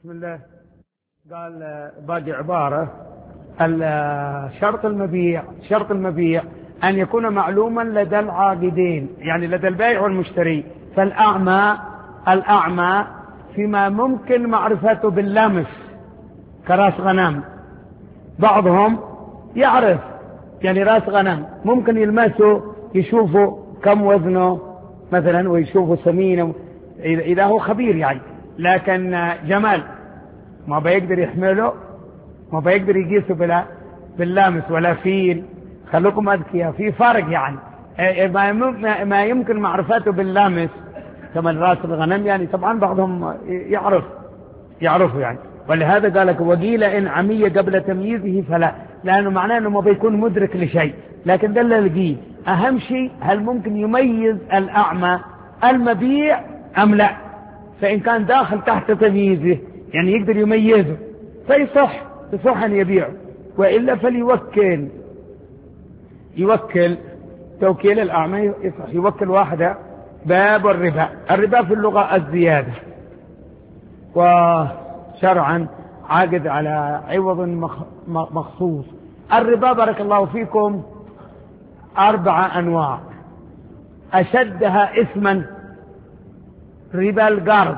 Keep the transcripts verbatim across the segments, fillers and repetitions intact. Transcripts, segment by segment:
بسم الله. قال باقي عبارة: شرط المبيع شرط المبيع أن يكون معلوما لدى العاقدين، يعني لدى البائع والمشتري. فالأعمى الأعمى فيما ممكن معرفته باللمس كراس غنم، بعضهم يعرف يعني راس غنم ممكن يلمسه يشوفه كم وزنه مثلا ويشوفه سمينه إذا هو خبير يعني، لكن جمال ما بيقدر يحمله، ما بيقدر يقيسه بلا باللامس ولا فيل. خلوكم أذكياء، في فرق يعني. ما يمكن معرفته باللامس كما راس الغنم يعني، طبعا بعضهم يعرف يعرفه يعني. ولهذا قال لك: وقيل إن عمية قبل تمييزه فلا، لأنه معناه أنه ما بيكون مدرك لشيء. لكن ده اللي لقيه أهم شيء، هل ممكن يميز الأعمى المبيع أم لا؟ فإن كان داخل تحت تمييزه يعني يقدر يميزه فيصح يصح أن يبيعه، وإلا فليوكل يوكل توكيل الأعمى يصح، يوكل واحدة. باب الربا. الربا في اللغة الزيادة، وشرعا عاقد على عوض مخصوص. الربا بارك الله فيكم أربع أنواع، أشدها إثما ربا القرض.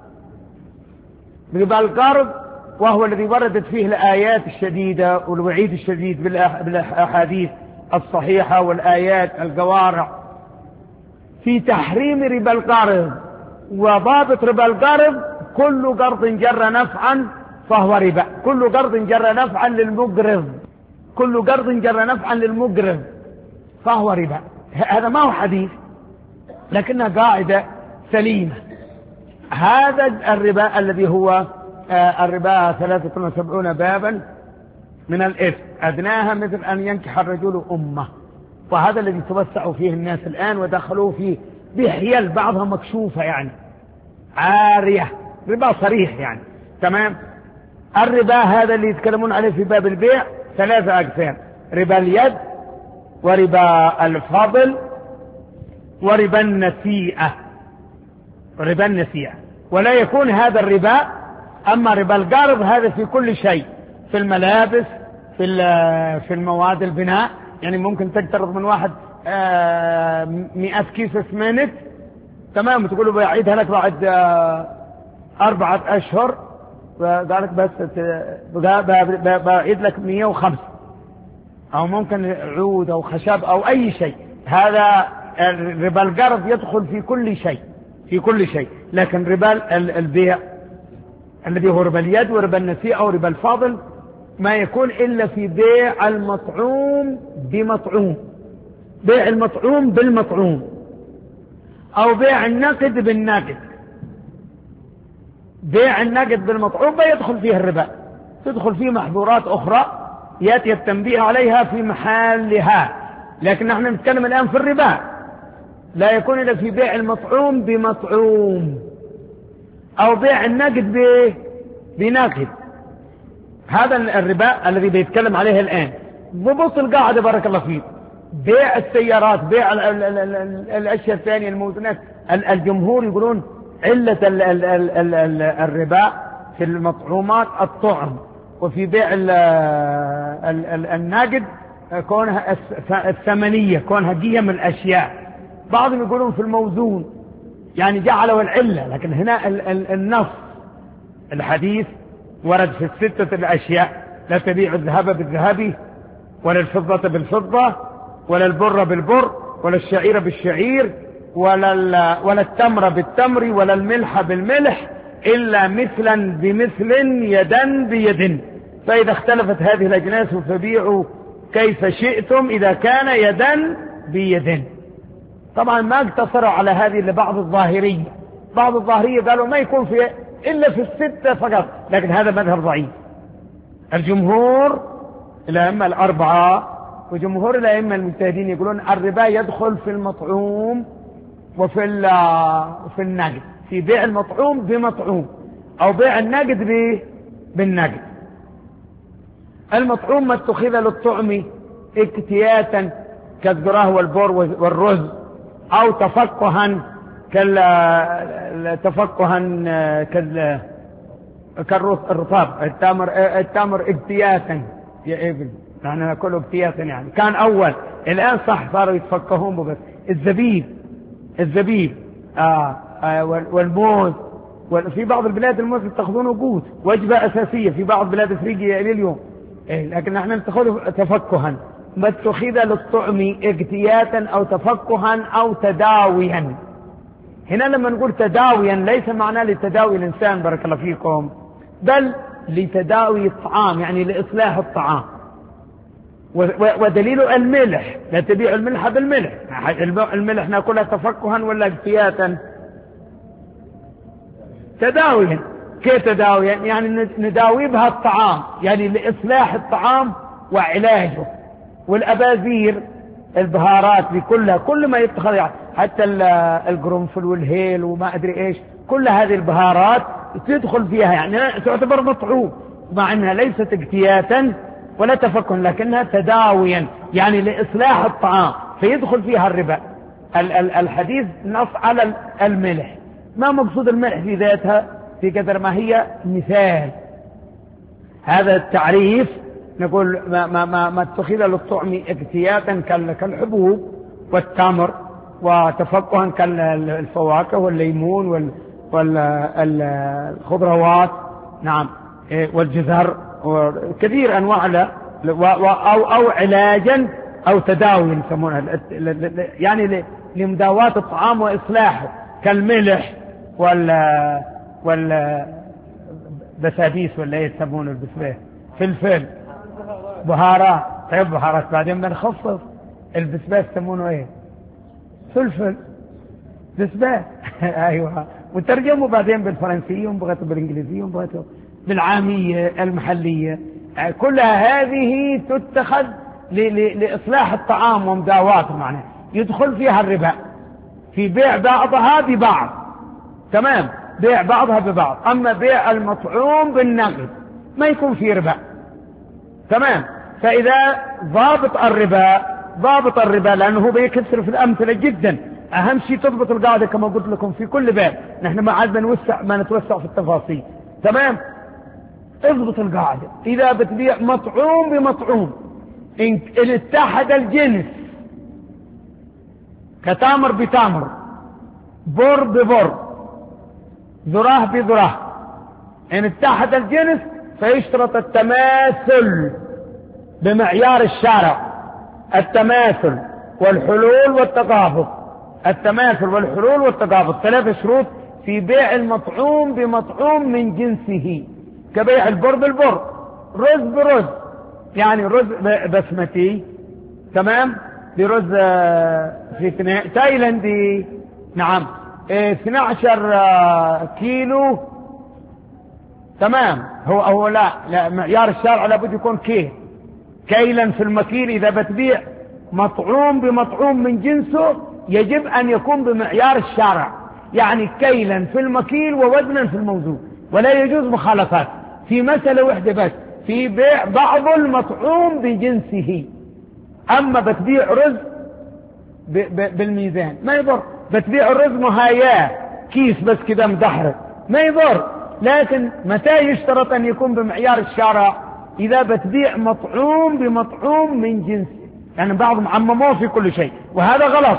ربا القرض وهو الذي وردت فيه الآيات الشديدة والوعيد الشديد بالأحاديث الصحيحة والآيات القوارع في تحريم ربا القرض. وضابط ربا القرض: كل قرض جر نفعا فهو ربا، كل قرض جر نفعا للمقرض، كل قرض جر نفعا للمقرض فهو ربا. هذا ما هو حديث لكنها قاعدة سليمة. هذا الربا الذي هو الربا ثلاثة وسبعون بابا من الإثم، أدناها مثل أن ينكح الرجل أمه، وهذا الذي توسعوا فيه الناس الآن ودخلوا فيه بحيل بعضها مكشوفة يعني عارية، ربا صريح يعني. تمام. الربا هذا اللي يتكلمون عليه في باب البيع ثلاثة أقسام: ربا اليد، وربا الفضل، وربا النسيئة. ربا النسيئة. ولا يكون هذا الربا. أما ربا القرض هذا في كل شيء، في الملابس، في في المواد البناء، يعني ممكن تقترض من واحد مئة كيس اسمنت، تمام، تقول له بعيدها لك بعد أربعة أشهر، قالك بس بعيد لك مئة وخمسة، أو ممكن عود أو خشب أو أي شيء. هذا ربا القرض يدخل في كل شيء في كل شيء. لكن ربا البيع الذي هو ربا اليد وربا النسيئة وربا الفاضل ما يكون إلا في بيع المطعوم بمطعوم، بيع المطعوم بالمطعوم، أو بيع النقد بالنقد. بيع النقد بالمطعوم يدخل فيه الربا، تدخل فيه محظورات أخرى يأتي التنبيه عليها في محلها. لكن نحن نتكلم الآن في الربا، لا يكون إلا في بيع المطعوم بمطعوم، أو بيع النقد بنقد. هذا الربا الذي بيتكلم عليه الآن. ببص القاعدة بارك الله فيك: بيع السيارات، بيع ال ال ال ال الأشياء الثانية الموزنات. الجمهور يقولون علة ال ال ال ال ال الربا في المطعومات الطعم، وفي بيع ال ال ال النقد كونها الثمنية، كونها قيم الأشياء. بعضهم يقولون في الموزون، يعني جعلوا العلة. لكن هنا ال ال النص الحديث ورد في الستة الأشياء: لا تبيع الذهب بالذهب، ولا الفضة بالفضة، ولا البر بالبر، ولا الشعير بالشعير، ولا ولا التمر بالتمر، ولا الملح بالملح، إلا مثلا بمثل يدا بيد. فإذا اختلفت هذه الأجناس فبيعوا كيف شئتم إذا كان يدا بيد. طبعا ما اقتصروا على هذه لبعض الظاهرية. بعض الظاهرية قالوا ما يكون في إلا في الستة فقط، لكن هذا مذهب ضعيف. الجمهور الأئمة الأربعة وجمهور الأئمة المجتهدين يقولون الربا يدخل في المطعوم وفي في النقد، في بيع المطعوم بمطعوم، أو بيع النقد بالنقد. المطعوم ما اتخذ للطعم اكتياتا كالذرة والبر والرز، أو تفقها كال تفقها كال كالرطاب، التمر التمر اجتياتا يا ابن، نحن ناكله اجتياتا يعني. كان أول، الآن صح صاروا يتفكهون بس. الزبيب الزبيب آه آه والموز، وفي بعض البلاد الموز تاخذونه قوت وجبة أساسية في بعض بلاد أفريقيا إلى اليوم، إيه، لكن نحن نتخذه تفكها. ما اتخذ للطعم اجتياتا أو تفكها أو تداويا. هنا لما نقول تداويا ليس معناه لتداوي الإنسان بارك الله فيكم، بل لتداوي الطعام، يعني لإصلاح الطعام. ودليل الملح، لا تبيع الملح بالملح. الملح ناكلها تفكها ولا اجتياتا؟ تداويا. كيف تداويا؟ يعني نداوي بها الطعام، يعني لإصلاح الطعام وعلاجه. والأبازير البهارات بكلها، كل ما يتخذ يعني حتى القرنفل والهيل وما أدري إيش، كل هذه البهارات تدخل فيها، يعني تعتبر مطعوم، مع أنها ليست اجتياتا ولا تفكه، لكنها تداويا يعني لإصلاح الطعام، فيدخل فيها الربا. الحديث نص على الملح، ما مقصود الملح في ذاتها في قدر ما هي مثال. هذا التعريف نقول ما, ما, ما, ما اتخذ للطعم اجتياتا كالحبوب والتمر، وتفكها كالفواكه والليمون والخضروات، نعم، والجزر وكثير أنواع له، أو, أو علاجا أو تداوي يسمونها، يعني لمداواة الطعام وإصلاحه، كالملح وال وال بساديس ولا يسمونه البسباه، فلفل، بهارات. طيب بهارات بعدين بنخصص البسباه يسمونه ايه؟ فلفل بسباه. ايوه، وترجموا بعدين بالفرنسية وبغته بالانجليزية وبغته بالعامية المحلية. كلها هذه تتخذ لإصلاح الطعام ومداواته، معناه يدخل فيها الربا في بيع بعضها ببعض، تمام، بيع بعضها ببعض. أما بيع المطعوم بالنقد ما يكون فيه ربا، تمام. فإذا ضابط الربا ضابط الربا لأنه بيكسر في الأمثلة جدا. أهم شيء تضبط القاعدة كما قلت لكم في كل باب، نحن ما عاد بنوسع ما نتوسع في التفاصيل، تمام. اضبط القاعدة، إذا بتبيع مطعوم بمطعوم إن اتحد الجنس، كتامر بتامر، بر ببر، ذراه بذراه، إن اتحد الجنس فيشترط التماثل بمعيار الشارع، التماثل والحلول والتقابض، التماثل والحلول والتقابض، ثلاث شروط في بيع المطعوم بمطعوم من جنسه، كبيع البر بالبر، رز برز، يعني رز بسمتي، تمام، برز في تايلاندي، نعم، اثني عشر كيلو، تمام. هو هو لا, لا معيار الشارع لابد يكون كيل، كيلا في المكيل. إذا بتبيع مطعوم بمطعوم من جنسه يجب أن يكون بمعيار الشارع، يعني كيلا في المكيل ووزنا في الموزون، ولا يجوز مخالفات في مسألة واحدة بس، في بيع بعض المطعوم بجنسه. أما بتبيع رز ب ب بالميزان ما يضر، بتبيع الرز مهاياه كيس بس كده مدحرج ما يضر، لكن متى يشترط أن يكون بمعيار الشارع؟ إذا بتبيع مطعوم بمطعوم من جنسه، يعني بعضهم عمموه في كل شيء وهذا غلط.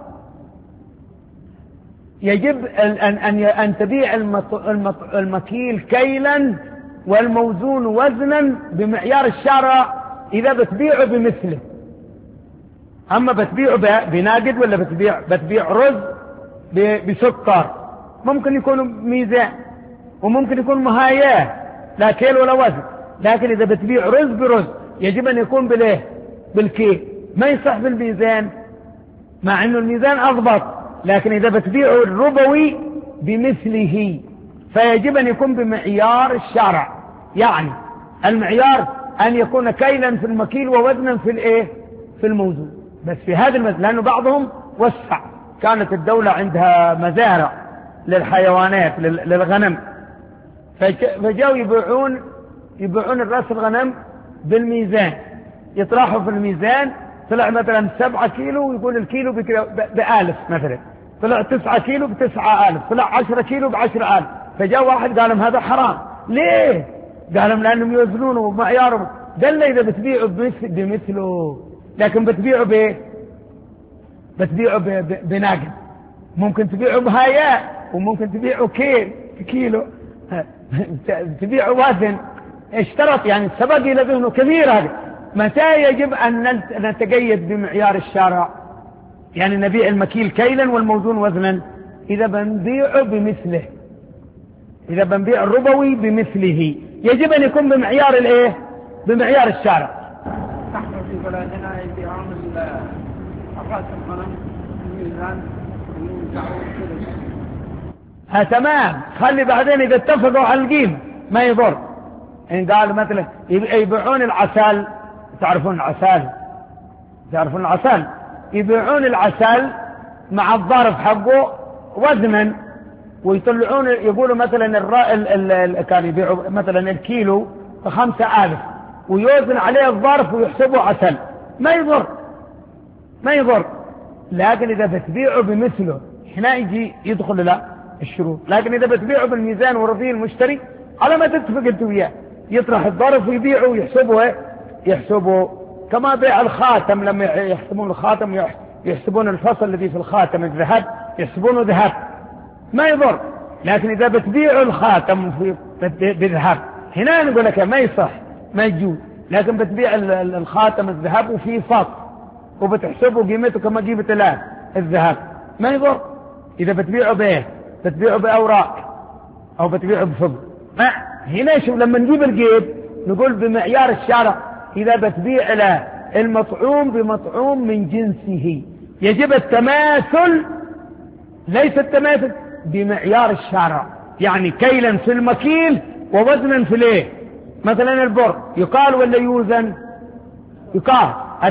يجب أن, أن, أن تبيع المكيل كيلا والموزون وزنا بمعيار الشارع إذا بتبيعه بمثله. أما بتبيعه بناقد ولا بتبيع بتبيع رز بسكر، ممكن يكون ميزان وممكن يكون مهاياه لا كيل ولا وزن، لكن إذا بتبيع رز برز يجب أن يكون بالإيه؟ بالكيل، ما يصح بالميزان، مع أنه الميزان أضبط، لكن إذا بتبيعه الربوي بمثله فيجب أن يكون بمعيار الشرع، يعني المعيار أن يكون كيلا في المكيل ووزنا في الإيه؟ في الموزون. بس في هذا المثل لأنه بعضهم وسع، كانت الدولة عندها مزارع للحيوانات للغنم، فجاءوا يبيعون يبيعون الرأس الغنم بالميزان، يطرحوا في الميزان، طلع مثلا سبعة كيلو ويقول الكيلو بألف مثلا، طلع تسعة كيلو بتسعة ألف، طلع عشرة كيلو بعشرة ألف، فجاء واحد قال لهم هذا حرام، ليه؟ قالوا لأنهم يوزنونه بمعيارهم. قال إذا بتبيعوا بمثله، لكن بتبيعوا بايه؟ بتبيعوا بناقد، ممكن تبيعوا بهايات وممكن تبيعوا كيل كيلو تبيعوا وزن. اشترط يعني السبق إلى ذهنه كبير. هذا متى يجب أن نتقيد بمعيار الشارع؟ يعني نبيع المكيل كيلا والموزون وزنا إذا بنبيعه بمثله، إذا بنبيع الربوي بمثله يجب أن يكون بمعيار الإيه؟ بمعيار الشارع. نحن في بلادنا يبيعون الرأس الغنم الميزان ها تمام. خلي بعدين إذا اتفقوا على القيمة ما يضر. إن قالوا مثلا يبيعون العسل، تعرفون العسل، تعرفون العسل، يبيعون العسل مع الظرف حقه وزنا، ويطلعون يقولوا مثلا الرا... كان يبيعوا مثلا الكيلو بخمسة آلاف ويوزن عليه الظرف ويحسبه عسل، ما يضر ما يضر. لكن إذا بتبيعه بمثله هنا يجي يدخل لا الشروط. لكن إذا بتبيعه بالميزان ورضي المشتري على ما تتفق انت وياه، يطرح الظرف ويبيعه ويحسبه يحسبه كما بيع الخاتم. لما يحسبون الخاتم يحسبون الفصل الذي في الخاتم الذهب، يحسبونه ذهب، ما يضر. لكن إذا بتبيع الخاتم بذهب هنا نقول لك ما يصح، ما يجوز. لكن بتبيع الخاتم الذهب وفيه فصل وبتحسبه قيمته كما قيمة الآن الذهب، ما يضر. إذا بتبيعه بإيه؟ بتبيعه بأوراق أو بتبيعه بفضة، ما هنا شوف لما نجيب القيد نقول بمعيار الشارع. إذا بتبيع له المطعوم بمطعوم من جنسه يجب التماثل، ليس التماثل بمعيار الشارع. يعني كيلا في المكيل ووزنا في الايه؟ مثلا البر يقال ولا يوزن؟ يقال.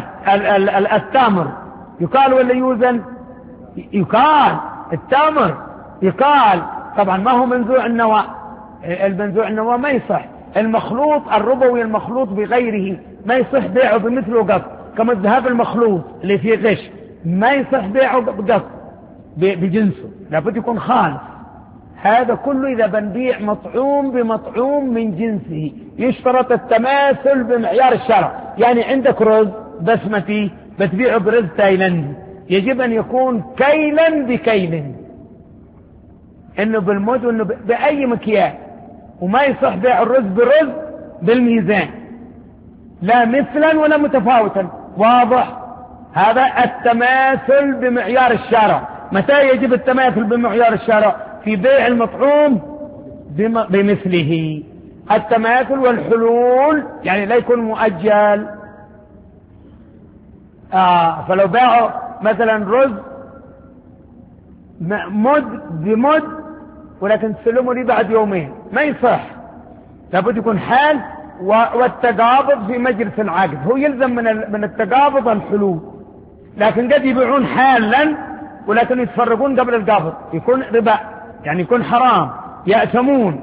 التمر يقال ولا يوزن؟ يقال. التمر يقال. طبعا ما هو منزوع النواة، المنزوع النواة ما يصح. المخلوط الربوي المخلوط بغيره ما يصح بيعه بمثله قط، كما الذهب المخلوط اللي فيه غش ما يصح بيعه بقط بجنسه، لابد يكون خالص. هذا كله إذا بنبيع مطعوم بمطعوم من جنسه يشترط التماثل بمعيار الشرع. يعني عندك رز بسمتي بتبيعه برز تايلاندي يجب أن يكون كيلا بكيل، إنه بالمد وإنه بأي مكيال، وما يصح بيع الرز برز بالميزان، لا مثلا ولا متفاوتا. واضح؟ هذا التماثل بمعيار الشارع. متى يجب التماثل بمعيار الشارع؟ في بيع المطعوم بمثله. التماثل والحلول يعني لا يكون مؤجل. آه فلو باعوا مثلا رز مد بمد ولكن تسلموا لي بعد يومين ما يصح، لابد يكون حال. والتقابض في مجلس العقد هو يلزم من من التقابض الحلول. لكن قد يبيعون حالا ولكن يتفرقون قبل القابض، يكون ربا، يعني يكون حرام، يأثمون.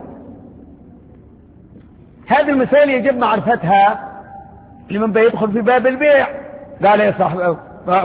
هذه المسائل يجب معرفتها لمن بيدخل في باب البيع. قال يا صاحب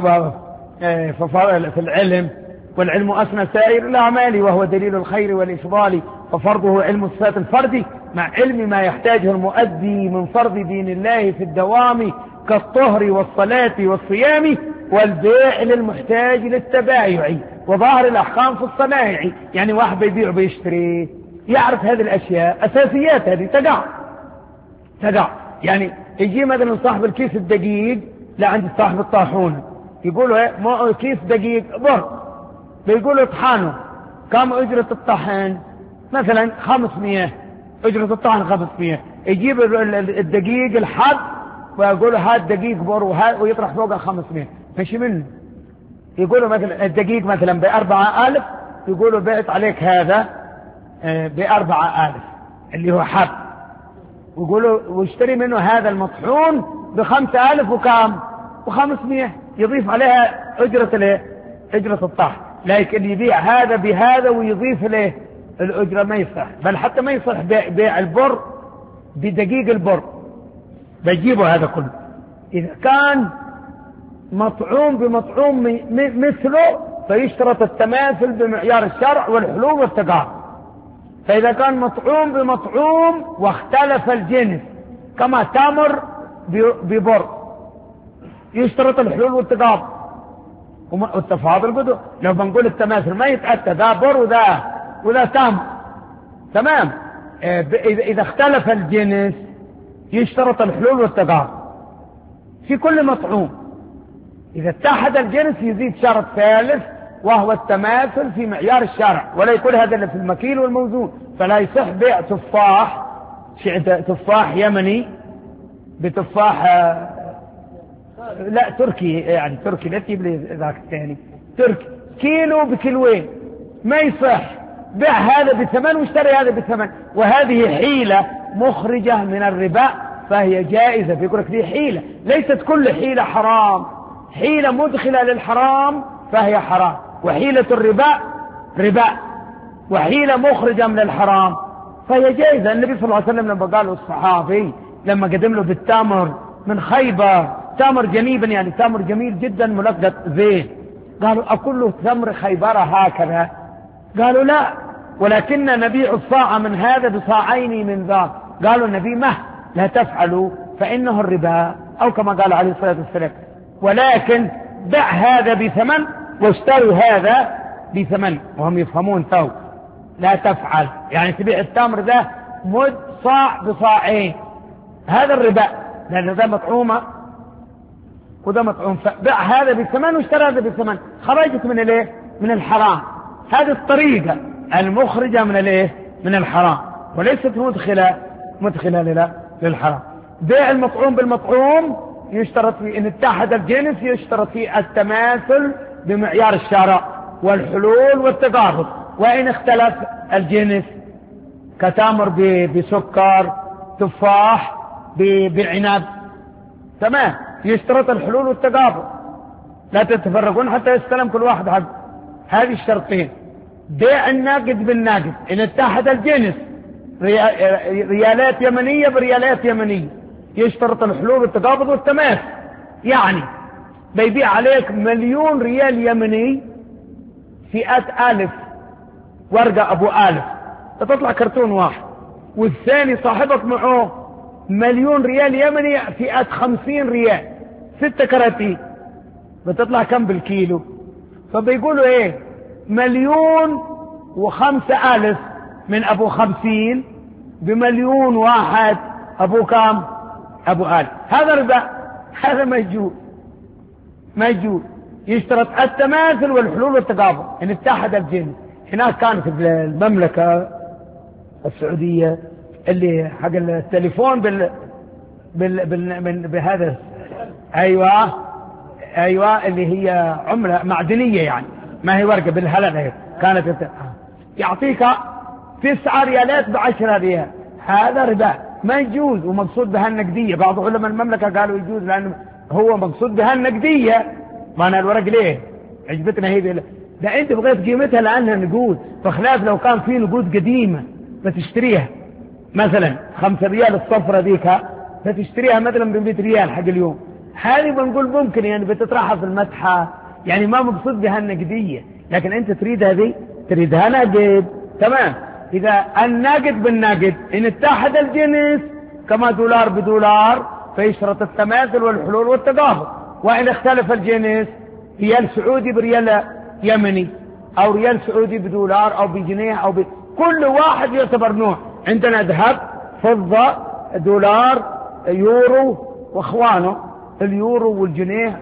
في العلم، والعلم أسنى سائر الأعمال وهو دليل الخير والإفضال، وفرضه علم الصفات الفردي مع علم ما يحتاجه المؤدي من فرض دين الله في الدوام كالطهر والصلاة والصيام، والبيع للمحتاج للتبايع، وظاهر الأحكام في الصنائع. يعني واحد بيبيع وبيشتري يعرف هذه الأشياء أساسيات، هذه تقع تقع. يعني يجي مثلا صاحب الكيس الدقيق لا عند صاحب الطاحون يقولوا ايه كيس دقيق بر، بيقولوا اطحانه كم أجرة الطحن؟ مثلا خمسمية، أجرة الطحن خمسمية. يجيب الدقيق الحب ويقولوا هذا دقيق بر ويطرح فوقه خمسمية، فش منه؟ يقولوا مثلا الدقيق مثلا بأربعة آلف، يقولوا بعت عليك هذا بأربعة آلف اللي هو حب، ويقولوا واشتري منه هذا المطحون بخمسة آلف وكام وخمسمية، يضيف عليها أجرة له أجرة الطحن. لكن اللي يبيع هذا بهذا ويضيف له الأجرة ما يصح، بل حتى ما يصح بيع البر بدقيق البر، بيجيبوا هذا كله. إذا كان مطعوم بمطعوم مثله فيشترط التماثل بمعيار الشرع والحلول والتقابض. فإذا كان مطعوم بمطعوم واختلف الجنس كما تمر ببر يشترط الحلول والتقابل والتفاضل بدو. لو بنقول التماثل ما يتأتى ذا بر وذا وذا تمر تمام. إذا اختلف الجنس يشترط الحلول والتقابل في كل مطعوم. إذا اتحد الجنس يزيد شرط ثالث وهو التماثل في معيار الشرع، ولا يكون هذا اللي في المكيل والموزون. فلا يصح بيع تفاح تفاح يمني بتفاح لا تركي، يعني تركي لا تجيب لي ذاك الثاني تركي كيلو بكيلوين ما يصح. بيع هذا بثمن واشتري هذا بثمن، وهذه حيلة مخرجة من الربا فهي جائزة. بيقول لك دي حيلة، ليست كل حيلة حرام، حيلة مدخلة للحرام فهي حرام، وحيلة الربا ربا، وحيلة مخرجة من الحرام فهي جائزة. النبي صلى الله عليه وسلم لما قال الصحابي لما قدم له بالتمر من خيبر تمر جنيبا يعني تمر جميل جدا ملقط زيت، قالوا أكله تمر خيبر هكذا؟ قالوا لا، ولكن نبيع الصاع من هذا بصاعين من ذاك. قالوا النبي ما لا تفعلوا فإنه الربا، أو كما قال عليه الصلاة والسلام، ولكن بع هذا بثمن واشتروا هذا بثمن. وهم يفهمون تو لا تفعل يعني تبيع التمر ده مد صاع بصاعين، هذا الربا لأن ده مطعومة وده مطعوم. فبع هذا بثمن واشترى هذا بثمن، خرجت من الايه من الحرام. هذه الطريقة المخرجة من الايه من الحرام، وليست مدخلة مدخلة للحرام. بيع المطعوم بالمطعوم يشترط فيه ان اتحد الجنس، يشترط فيه التماثل بمعيار الشرع والحلول والتقارب. وإن اختلف الجنس كتمر بسكر تفاح بعنب تمام يشترط الحلول والتقابل، لا تتفرقون حتى يستلم كل واحد حق. هذه الشرطين. بيع الناقد بالناقد إن اتحد الجنس ريالات يمنية بريالات يمنية يشترط الحلول والتقابل والتماثل. يعني بيبيع عليك مليون ريال يمني فئة ألف ورقة أبو ألف تطلع كرتون واحد، والثاني صاحبك معه مليون ريال يمني فئة خمسين ريال ستة كراتين بتطلع كم بالكيلو؟ فبيقولوا ايه مليون وخمسة ألف من أبو خمسين بمليون واحد أبو كام أبو ألف. هذا ربا، هذا مجهول مجهول. يشترط التماثل والحلول والتقابل إن اتحد الجنس. هناك كانت في المملكة السعودية اللي حق التليفون بال بال بال بهذا ايوه ايوه اللي هي عملة معدنية يعني ما هي ورقة بالهلل، كانت يعطيك تسعة ريالات بعشرة ريال. هذا ربا ما يجوز، ومقصود بها النقدية. بعض علماء المملكة قالوا يجوز لأنه هو مقصود بها النقدية. ما أنا الورق ليه عجبتنا هي ده, ده أنت بغيت قيمتها لأنها نقود، بخلاف لو كان في نقود قديمة بتشتريها مثلا خمسة ريال الصفرة ذيك بتشتريها مثلا بمئة ريال حق اليوم. هذه بنقول ممكن يعني بتطرحها في المتحف، يعني ما مقصود بها النقدية. لكن أنت تريد هذه تريدها نقد تمام. إذا النقد بالنقد إن اتحد الجنس كما دولار بدولار فيشترط التماثل والحلول والتقابل. وإن اختلف الجنس ريال سعودي بريال يمني أو ريال سعودي بدولار أو بجنيه أو ب... كل واحد يعتبر نوع. عندنا ذهب فضة دولار يورو واخوانه اليورو والجنيه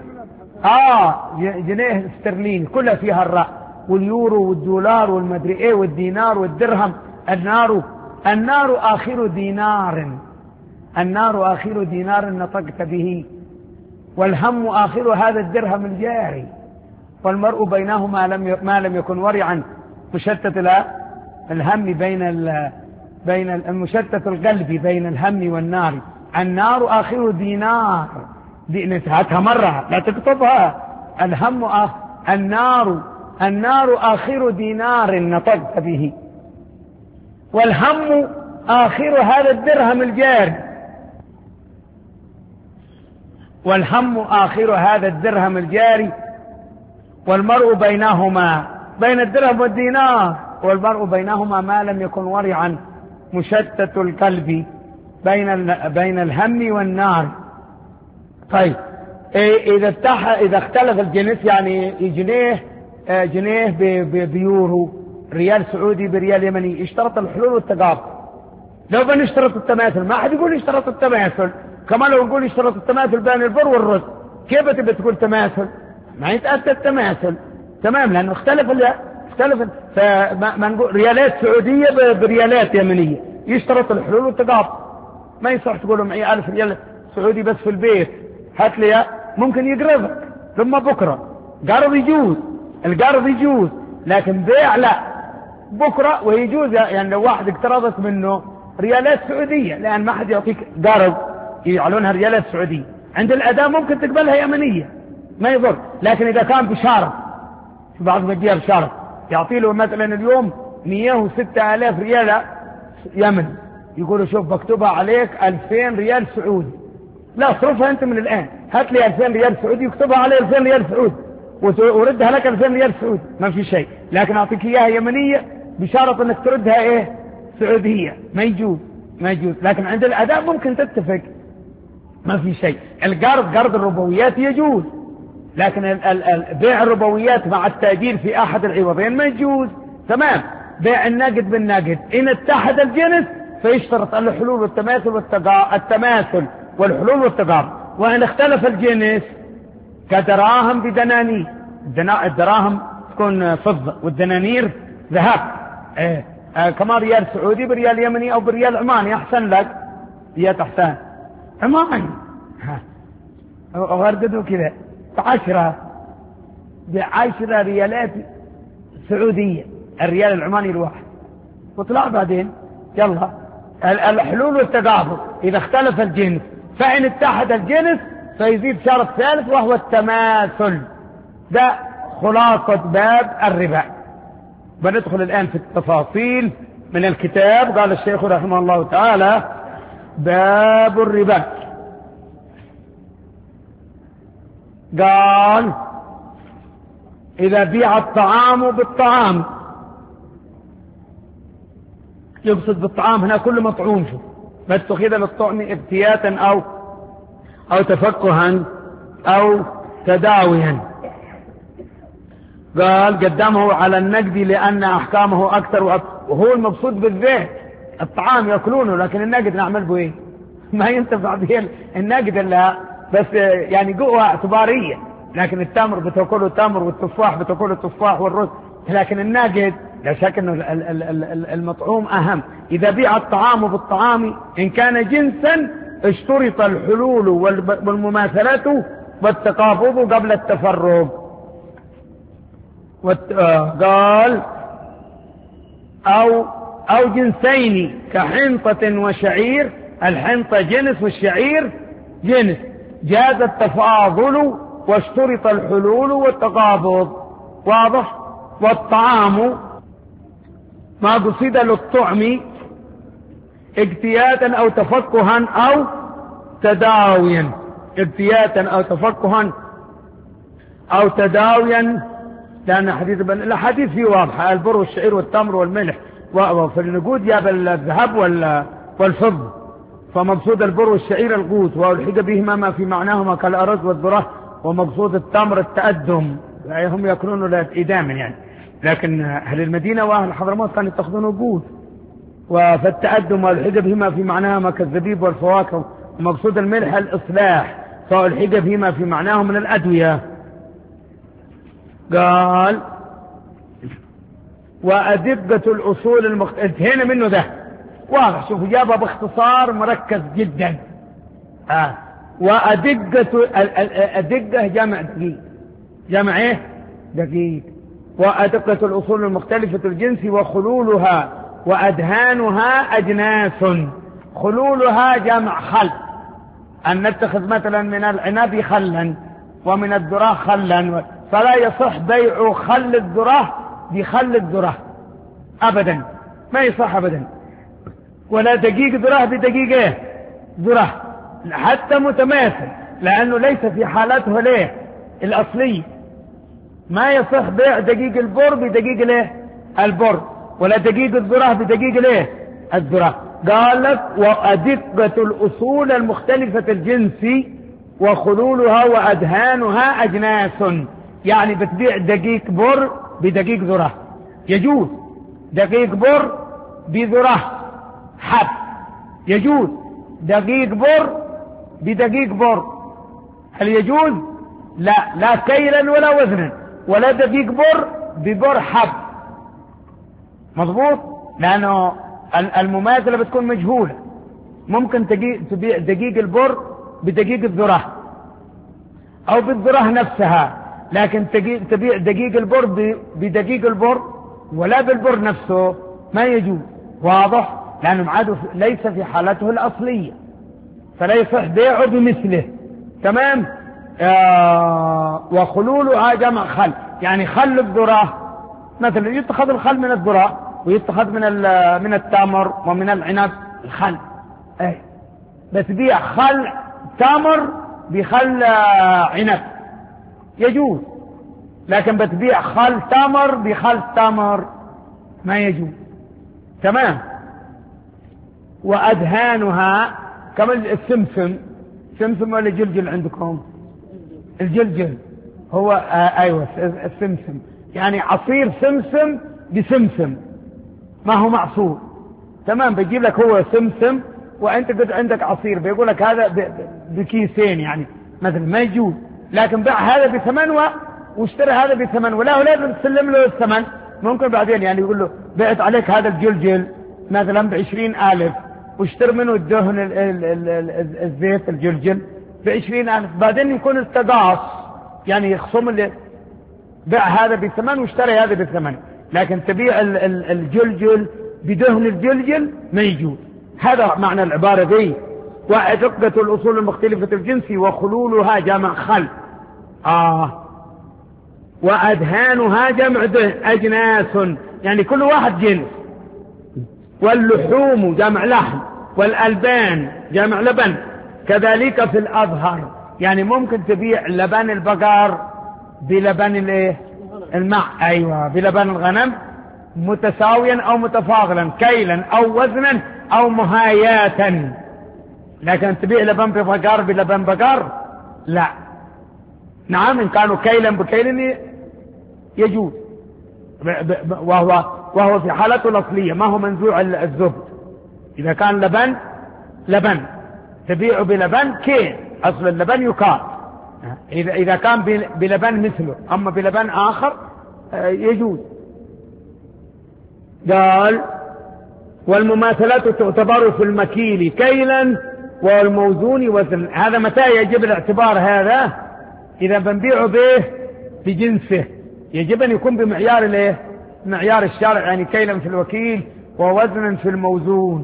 اه جنيه استرليني كلها فيها الراء، واليورو والدولار والمدري ايه والدينار والدرهم. النار النار آخر دينار النار آخر دينار نطقت به، والهم آخر هذا الدرهم الجاري، والمرء بينهما لم ما لم يكن ورعا مشتت الهم بين ال بين المشتت القلب بين الهم والنار. النار آخر دينار، دي نسهتها مرة لا تكتبها. الهم آخر النار النار آخر دينار نطقت به، والهم آخر هذا الدرهم الجاري، والهم آخر هذا الدرهم الجاري، والمرء بينهما بين الدرهم والدينار والمرء بينهما ما لم يكن ورعا مشتت القلب بين بين الهم والنار. طيب إذا اتح إذا اختلف الجنس، يعني جنيه جنيه بيورو، ريال سعودي بريال يمني، اشترط الحلول والتقابض. لو بنشترط التماثل ما حد يقول اشترط التماثل، كما لو نقول اشترط التماثل بين البر والرز، كيف تبي تقول تماثل؟ ما يتأتى التماثل تمام، لأنه اختلف ال... اختلف فما نقول ريالات سعودية بريالات يمنية، يشترط الحلول والتقابض. ما يصح تقولوا معي ألف ريال سعودي بس في البيت، هات لي ممكن يقرضك ثم بكرة. قرض يجوز، القرض يجوز، لكن بيع لا. بكرة ويجوز، يعني لو واحد اقترضت منه ريالات سعودية، لأن ما حد يعطيك قرض يجعلونها ريالات سعودية، عند الأداء ممكن تقبلها يمنية ما يضر. لكن إذا كان بشارة، في بعض مجيء بشارة يعطي له مثلا اليوم مئة وستة آلاف ريال يمن، يقولوا شوف بكتبها عليك ألفين ريال سعودي، لا اصرفها أنت من الآن، هات لي ألفين ريال سعودي يكتبها علي ألفين ريال سعودي وردها لك ألفين ريال سعودي، ما في شيء. لكن أعطيك إياها يمنية بشارة أنك تردها إيه سعودية، ما يجوز ما يجوز. لكن عند الأداء ممكن تتفق، ما في شيء. القرض قرض الربويات يجوز، لكن ال ال بيع الربويات مع التأجير في أحد العوضين ما يجوز. تمام. بيع النقد بالنقد إن اتحد الجنس فيشترط الحلول والتماثل والتقا... التماثل والحلول والتقابض. وإن اختلف الجنس كدراهم بدنانير، الدراهم تكون فضة والدنانير ذهب، إيه. آه كما ريال سعودي بريال يمني أو بريال عماني أحسن لك، هي تحسن عماني ورددوا كذا بعشرة بعشرة ريالات سعودية الريال العماني الواحد، وطلع بعدين يلا الحلول والتقابض. إذا اختلف الجنس فإن اتحد الجنس فيزيد شرط ثالث وهو التماثل. ده خلاصة باب الربا. بندخل الآن في التفاصيل من الكتاب. قال الشيخ رحمه الله تعالى: باب الربا. قال: إذا بيع الطعام بالطعام، يقصد بالطعام هنا كل مطعوم، شوف ما اتخذ للطعم ابتياتا أو أو تفكها أو تداويا. قال: قدمه على النقد لأن أحكامه أكثر، وهو المقصود بالذات الطعام يأكلونه، لكن النقد نعمل به إيه؟ ما ينتفع به النقد إلا بس يعني قوة اعتبارية، لكن التمر بتأكله تمر والتفاح بتأكله التفاح والرز، لكن النقد لا شك أنه المطعوم أهم. إذا بيع الطعام بالطعام إن كان جنسا اشترط الحلول والمماثلة والتقابض قبل التفرق. قال: أو أو جنسين كحنطة وشعير، الحنطة جنس والشعير جنس، جاز التفاضل واشترط الحلول والتقابض. واضح؟ والطعام ما قصد للطعم اجتياتا أو تفكها أو تداويا، اجتياتا أو تفكها أو تداويا، لأن حديث الحديث فيه واضحة: البر والشعير والتمر والملح، وفي النقود جاب الذهب والفضة، فمقصود البر والشعير القوت، والحق بهما ما في معناهما كالأرز والذرة، ومقصود التمر التأدم، هم يأكلون إداما يعني، لكن أهل المدينة وأهل حضرموت كانوا يتخذون قوت. فالتأدم والحق بهما في معناهما كالزبيب والفواكه، ومقصود الملح الإصلاح، فالحق بهما في معناه من الأدوية. قال: وأدقة الأصول المخت... انتهينا منه ده واضح، شوفوا جابها باختصار مركز جدا. آه. وأدقة الأدقة جمع دقيق، جمع ايه دقيق. وأدقة الأصول المختلفة الجنس وخلولها وأدهانها أجناس. خلولها جمع خل، أن نتخذ مثلا من العنب خلا ومن الذرة خلا، فلا يصح بيع خل الذرة بخل الذرة أبدا، ما يصح أبدا، ولا دقيق ذرة بدقيق ايه ذرة، حتى متماثل، لأنه ليس في حالته ليه الأصلية. ما يصح بيع دقيق البر بدقيق ليه البر، ولا دقيق الذرة بدقيق ليه الذرة. قال لك وأدقة الأصول المختلفة الجنس وخلولها وأدهانها أجناس، يعني بتبيع دقيق بر بدقيق ذرة يجوز، دقيق بر بذرة حب يجوز، دقيق بر بدقيق بر هل يجوز؟ لا، لا كيلا ولا وزنا، ولا دقيق بر ببر حب. مضبوط؟ لأنه المماثلة بتكون مجهولة. ممكن تبيع دقيق البر بدقيق الذرة أو بالذرة نفسها، لكن تبيع دقيق البر بدقيق البر ولا بالبر نفسه ما يجوز. واضح؟ لأنه معاد ليس في حالته الأصلية، فلا يصح بيعه بمثله. تمام؟ آه وخلولها جمع خل، يعني خل الذرة مثلا يتخذ الخل من الذرة ويتخذ من من التمر ومن العنب الخل، اي بتبيع خل تمر بخل عنب يجوز، لكن بتبيع خل تمر بخل تمر ما يجوز. تمام؟ وأدهانها كما السمسم، سمسم ولا جلجل عندكم؟ الجلجل هو آه ايوه السمسم، يعني عصير سمسم بسمسم ما هو معصور. تمام؟ بيجيب لك هو سمسم وانت قد عندك عصير، بيقول لك هذا بكيسين يعني مثلا ما يجوز، لكن باع هذا بثمن واشترى هذا بثمن، ولا لازم تسلم له الثمن. ممكن بعدين يعني يقول له بعت عليك هذا الجلجل مثلا بعشرين ألف واشتري منه الدهن ال ال ال ال الزيت الجلجل بعشرين ألف، بعدين يكون التقاص يعني يخصم اللي بيع هذا بثمن واشتري هذا بثمن، لكن تبيع ال ال الجلجل بدهن الجلجل ما يجوز. هذا معنى العبارة دي. وأدقة الأصول المختلفة الجنس وخلولها جمع خل، آه وأدهانها جمع دهن أجناس، يعني كل واحد جنس. واللحوم جمع لحم، والألبان جمع لبن، كذلك في الأظهر، يعني ممكن تبيع لبن البقر بلبن الايه الماء، ايوه بلبن الغنم متساويا او متفاضلا، كيلا او وزنا او مهاياتا. لكن تبيع لبن ببقر بلبن بقر لا. نعم، ان كانوا كيلا بكيل يجوز، وهو وهو في حالته الاصليه ما هو منزوع الزبد. اذا كان لبن لبن تبيعه بلبن كيل، اصل اللبن يقال. اذا اذا كان بلبن مثله، اما بلبن اخر يجوز. قال والمماثلات تعتبر في المكيل كيلا والموزون وزن. هذا متى يجب الاعتبار؟ هذا اذا بنبيعه به بجنسه يجب ان يكون بمعيار الايه معيار الشرع، يعني كيلا في الوكيل ووزنا في الموزون.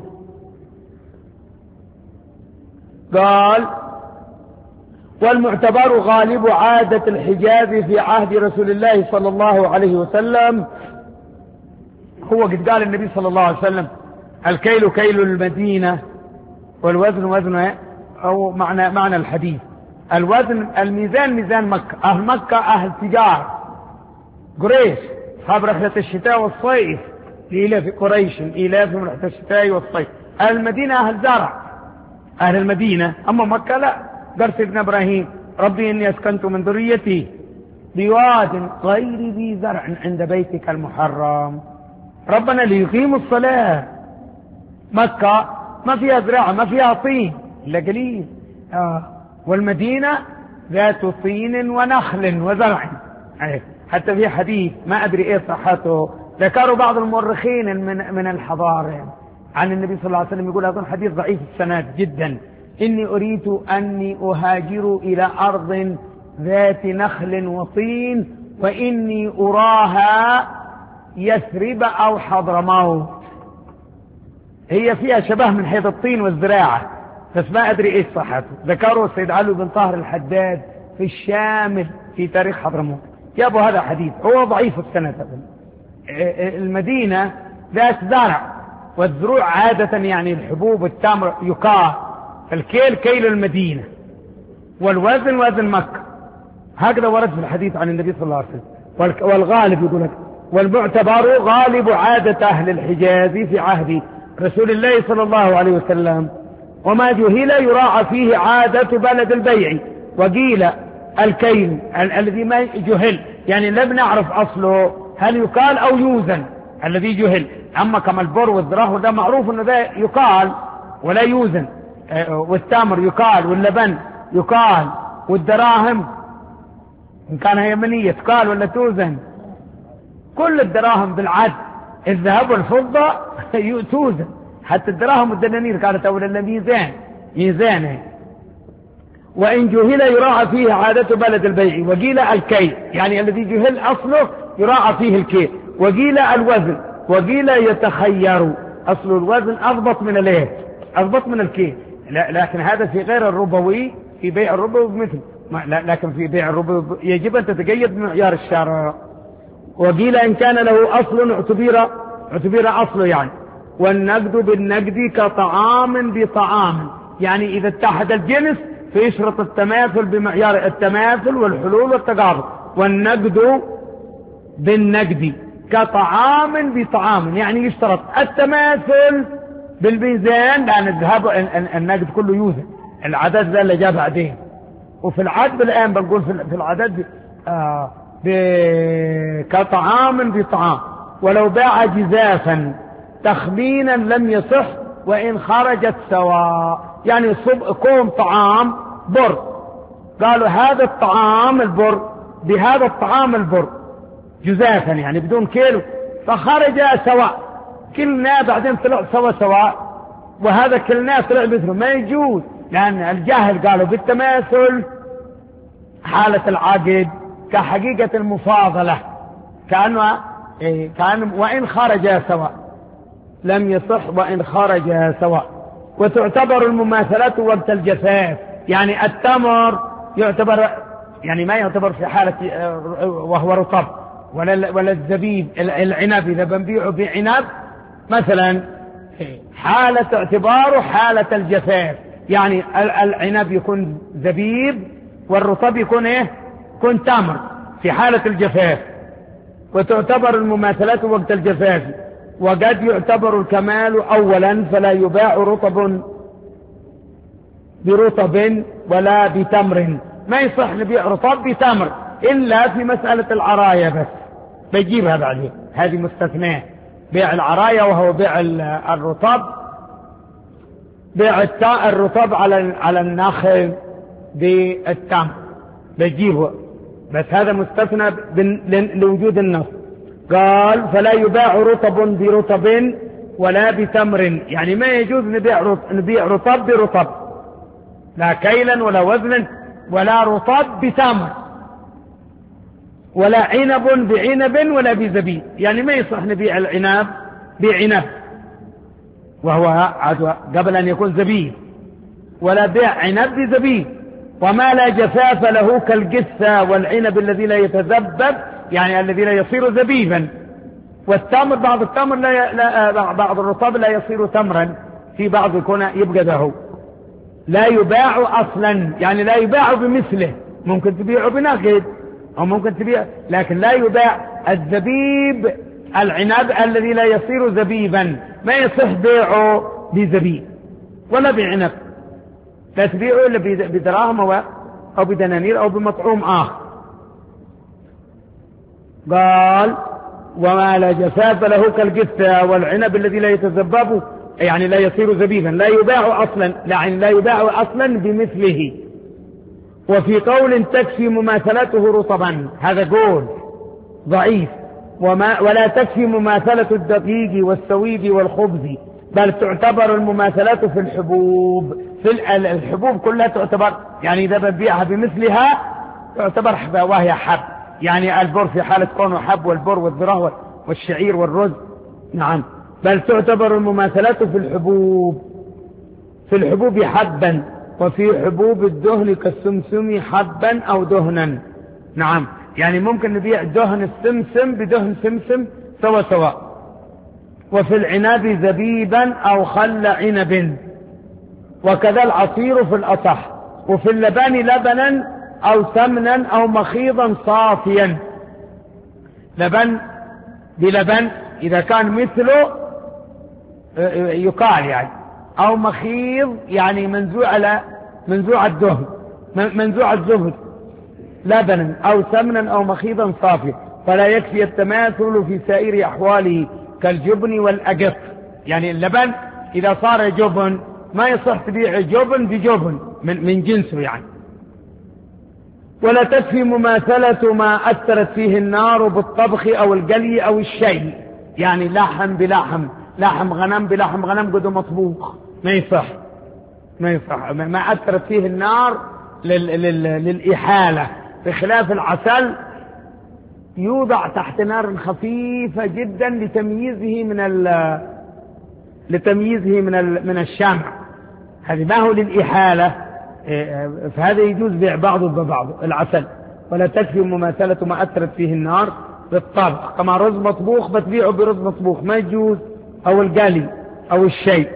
قال والمعتبر غالب عادة الحجاز في عهد رسول الله صلى الله عليه وسلم. هو قد قال النبي صلى الله عليه وسلم الكيل كيل المدينة والوزن وزن، أو معنى معنى الحديث الوزن الميزان ميزان مكة. أهل مكة أهل تجارة، قريش أصحاب رحلة الشتاء والصيف لإلاف قريش إلافهم رحلة الشتاء والصيف. أهل المدينة أهل زرع، أهل المدينة. أما مكة لا. قال سيدنا إبراهيم ربي إني أسكنت من ذريتي بواد غير ذي زرع عند بيتك المحرم ربنا ليقيموا الصلاة. مكة ما فيها زراعة ما فيها طين إلا قليل، آه. والمدينة ذات طين ونخل وزرع. حتى في حديث ما أدري إيه صحته ذكروا بعض المؤرخين من من الحضارة عن النبي صلى الله عليه وسلم، يقول أظن حديث ضعيف السند جدا: إني أريد أني أهاجر إلى أرض ذات نخل وطين وإني أراها يثرب أو حضرموت. هي فيها شبه من حيث الطين والزراعة، بس ما أدري إيش صحته. ذكروا السيد علي بن طاهر الحداد في الشامل في تاريخ حضرموت، جابوا هذا حديث هو ضعيف السند. المدينة ذات زرع، والزروع عادة يعني الحبوب والتمر يقال، الكيل كيل المدينة والوزن وزن مكة. هكذا ورد في الحديث عن النبي صلى الله عليه وسلم. والغالب يقول لك والمعتبر غالب عادة أهل الحجاز في عهد رسول الله صلى الله عليه وسلم. وما جهل يراعى فيه عادة بلد البيع. وقيل الكيل الذي ما جهل يعني لم نعرف أصله هل يقال أو يوزن الذي جهل. أما كما البر والذراع ده معروف أنه ده يقال ولا يوزن، والتمر يقال، واللبن يقال، والدراهم إن كان يمنية تقال ولا توزن. كل الدراهم بالعد، الذهب والفضة توزن، حتى الدراهم والدنانير كانت أولا ميزان ميزانه. وإن جهل يراعى فيه عادة بلد البيع. وقيل الكيل يعني الذي جهل أصله يراعى فيه الكيل. وقيل الوزن. وقيل يتخير، أصل الوزن أضبط من الايه أضبط من الكيل، لكن هذا في غير الربوي، في بيع الربوي مثل، لكن في بيع الربوي يجب أن تتقيد بمعيار الشرع. وقيل إن كان له أصل اعتبر اعتبر أصله يعني. والنقد بالنقد كطعام بطعام، يعني إذا اتحد الجنس فيشرط التماثل بمعيار التماثل والحلول والتقابل. والنقد بالنقد كطعام بطعام، يعني يشترط التماثل بالميزان، لأن الذهب النقد كله يوزن، العدد ذا اللي جاء بعدين. وفي العدد الآن بنقول في العدد آه كطعام بطعام. ولو باع جزافا تخمينا لم يصح وإن خرجت سواء، يعني صب كوم طعام بر، قالوا هذا الطعام البر بهذا الطعام البر جزافا يعني بدون كيلو، فخرج سواء، كلنا بعدين طلع سوا سواء، وهذا كلنا طلع مثله، ما يجوز، لأن الجاهل قالوا بالتماثل حالة العقد كحقيقة المفاضلة، كأنه إيه كان وإن خرج سواء لم يصح وإن خرج سواء. وتعتبر المماثلات وقت الجفاف، يعني التمر يعتبر يعني ما يعتبر في حالة وهو رطب، ولا ولا الزبيب العنب إذا بنبيعه بعنب مثلا حالة اعتباره حالة الجفاف، يعني العنب يكون زبيب والرطب يكون ايه يكون تمر في حالة الجفاف. وتعتبر المماثلات وقت الجفاف. وقد يعتبر الكمال أولا فلا يباع رطب برطب ولا بتمر، ما يصح نبيع رطب بتمر إلا في مسألة العراية بس، بيجيبها بعدين هذه مستثناء، بيع العراية وهو بيع الرطب، بيع الرطب على على النخل بالتمر بيجيبه، بس هذا مستثنى لوجود النص. قال فلا يباع رطب برطب ولا بتمر، يعني ما يجوز نبيع نبيع رطب برطب، لا كيلا ولا وزنا، ولا رطب بتمر، ولا عنب بعنب ولا بزبيب، يعني ما يصح نبيع العنب بعنب وهو قبل أن يكون زبيب، ولا بيع عنب بزبيب. وما لا جفاف له كالجثة والعنب الذي لا يتذبب، يعني الذي لا يصير زبيبا. والتمر بعض التمر لا, لا بعض الرطب لا يصير تمرا، في بعض يكون يبقى له لا يباع أصلا، يعني لا يباع بمثله، ممكن تبيعه بنقد أو ممكن تبيع، لكن لا يباع الزبيب العنب الذي لا يصير زبيبا، ما يصح بيعه بزبيب ولا بعنب، لا تبيعه إلا بدراهم أو بدنانير أو بمطعوم آخر. قال وما لا جفاف له كالجثة والعنب الذي لا يتذبب، يعني لا يصير زبيبا، لا يباع أصلا، يعني لا يباع أصلا بمثله. وفي قول تكفي مماثلته رطبا، هذا قول ضعيف، وما ولا تكفي مماثلة الدقيق والسويد والخبز، بل تعتبر المماثلات في الحبوب، في الحبوب كلها تعتبر، يعني إذا ببيعها بمثلها تعتبر حبة وهي حب، يعني البر في حالة كونه حب، والبر والذرة والشعير والرز، نعم، بل تعتبر المماثلات في الحبوب، في الحبوب حبا، وفي حبوب الدهن كالسمسم حبا أو دهنا، نعم، يعني ممكن نبيع دهن السمسم بدهن سمسم سوا سوا. وفي العنب زبيبا أو خل عنب، وكذا العصير في الأصح. وفي اللبن لبنا أو سمنا أو مخيضا صافيا، لبن بلبن إذا كان مثله يقال يعني، أو مخيض يعني منزوع على منزوع الدهن منزوع الزبد لبنا أو سمنا أو مخيضا صافيا، فلا يكفي التماثل في سائر أحواله كالجبن والأقط. يعني اللبن إذا صار جبن ما يصح تبيع جبن بجبن من, من جنسه يعني. ولا تكفي مماثلة ما أثرت فيه النار بالطبخ أو القلي أو الشيء، يعني لحم بلحم، لحم غنم بلحم غنم قد مطبوخ، ما يصح ما يصح ما أثرت فيه النار لل لل للإحالة، بخلاف العسل يوضع تحت نار خفيفة جدا لتمييزه من ال لتمييزه من ال من الشمع، هذه ما هو للإحالة، فهذا يجوز بيع بعضه ببعضه العسل. ولا تكفي مماثلة ما أثرت فيه النار بالطبخ، كما رز مطبوخ بتبيعه برز مطبوخ ما يجوز، أو القلي أو الشيء.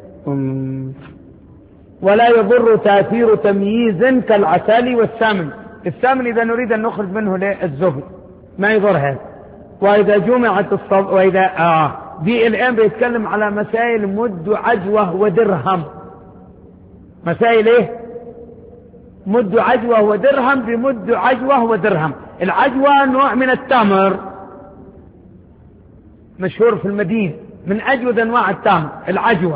ولا يضر تأثير تمييز كالعسل والسمن، السمن إذا نريد أن نخرج منه الزبد ما يضر هذا. وإذا جمعت الصب وإذا آه دي الآن بيتكلم على مسائل مد عجوة ودرهم، مسائل إيه؟ مد عجوة ودرهم بمد عجوة ودرهم. العجوة نوع من التمر مشهور في المدينة، من أجود أنواع التمر العجوة.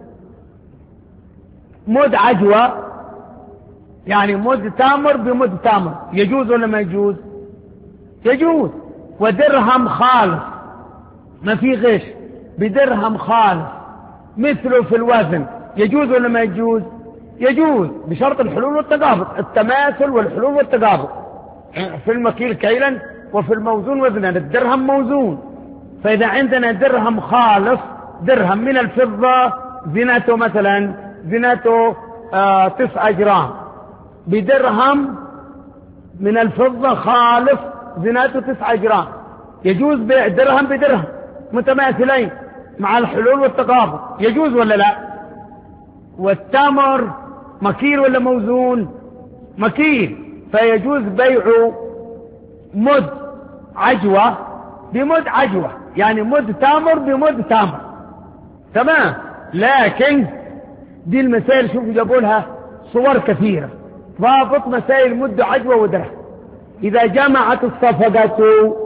مد عجوة يعني مد تمر بمد تمر، يجوز ولا ما يجوز؟ يجوز. ودرهم خالص ما في غش، بدرهم خالص مثله في الوزن، يجوز ولا ما يجوز؟ يجوز بشرط الحلول والتقابض، التماثل والحلول والتقابض، في المكيل كيلا وفي الموزون وزنا. الدرهم موزون، فإذا عندنا درهم خالص، درهم من الفضة زنته مثلا زنته آه تسعة جرام، بدرهم من الفضة خالص زنته تسعة جرام، يجوز بيع درهم بدرهم متماثلين مع الحلول والتقابض، يجوز ولا لا؟ والتمر مكيل ولا موزون؟ مكيل، فيجوز بيع مد عجوة بمد عجوة، يعني مد تمر بمد تمر، تمام. لكن دي المسائل شوفوا جابوا لها صور كثيرة، ضابط مسائل مد عجوة ودرهم. إذا جمعت الصفقة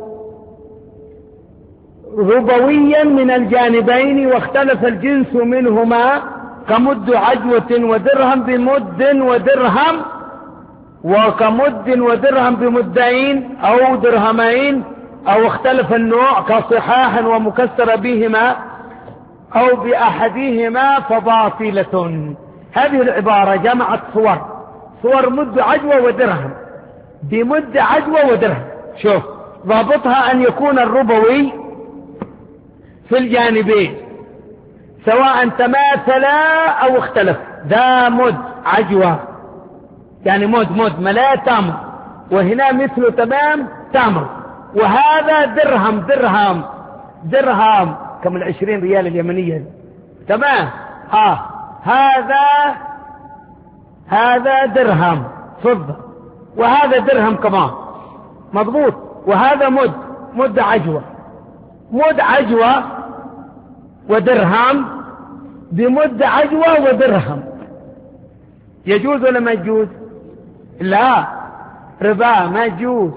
ربويا من الجانبين واختلف الجنس منهما كمد عجوة ودرهم بمد ودرهم، وكمد ودرهم بمدين أو درهمين، أو اختلف النوع كصحاح ومكسر بهما أو بأحدهما فباطلة. هذه العبارة جمعت صور، صور مد عجوة ودرهم بمد عجوة ودرهم. شوف ضابطها أن يكون الربوي في الجانبين سواء تماثلا أو اختلف. ذا مد عجوة يعني مد مد ملا تمر، وهنا مثل تمام تمر، وهذا درهم درهم درهم كم العشرين ريال اليمنية، تمام. آه هذا هذا درهم فضة، وهذا درهم كمان مضبوط، وهذا مد مد عجوة، مد عجوة ودرهم بمد عجوة ودرهم، يجوز ولا ما يجوز؟ لا، ربا ما يجوز.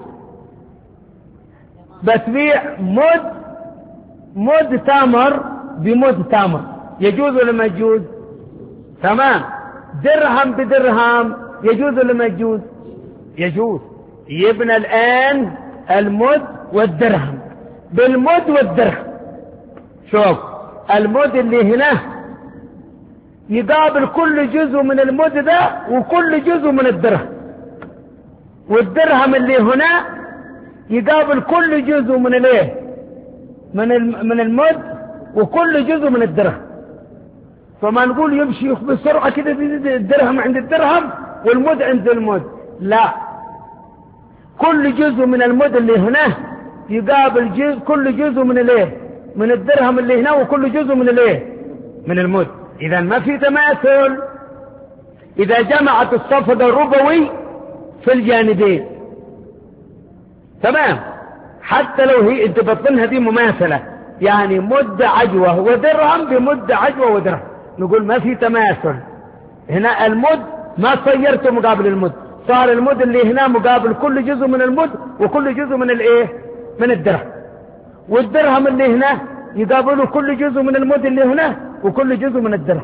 بتبيع مد مد تمر بمد تمر، يجوز ولا ما يجوز؟ تمام. درهم بدرهم، يجوز ولا ما يجوز؟ يجوز. يبنى الآن المد والدرهم بالمد والدرهم. شوف المد اللي هنا يقابل كل جزء من المد ده وكل جزء من الدرهم، والدرهم اللي هنا يقابل كل جزء من الايه من من المد وكل جزء من الدرهم. فما نقول يمشي بسرعة كده الدرهم عند الدرهم والمد عند المد، لا، كل جزء من المد اللي هنا يقابل جزء كل جزء من الايه من الدرهم اللي هنا وكل جزء من الايه من المد. اذا ما في تماثل اذا جمعت الصفقة الربوي في الجانبين، تمام. حتى لو هي انت بطنها دي مماثلة، يعني مد عجوة ودرهم بمد عجوة ودرهم، نقول ما في تماثل. هنا المد ما صيرته مقابل المد، صار المد اللي هنا مقابل كل جزء من المد وكل جزء من الايه من الدرهم، والدرهم اللي هنا يقابله كل جزء من المد اللي هنا وكل جزء من الدرهم.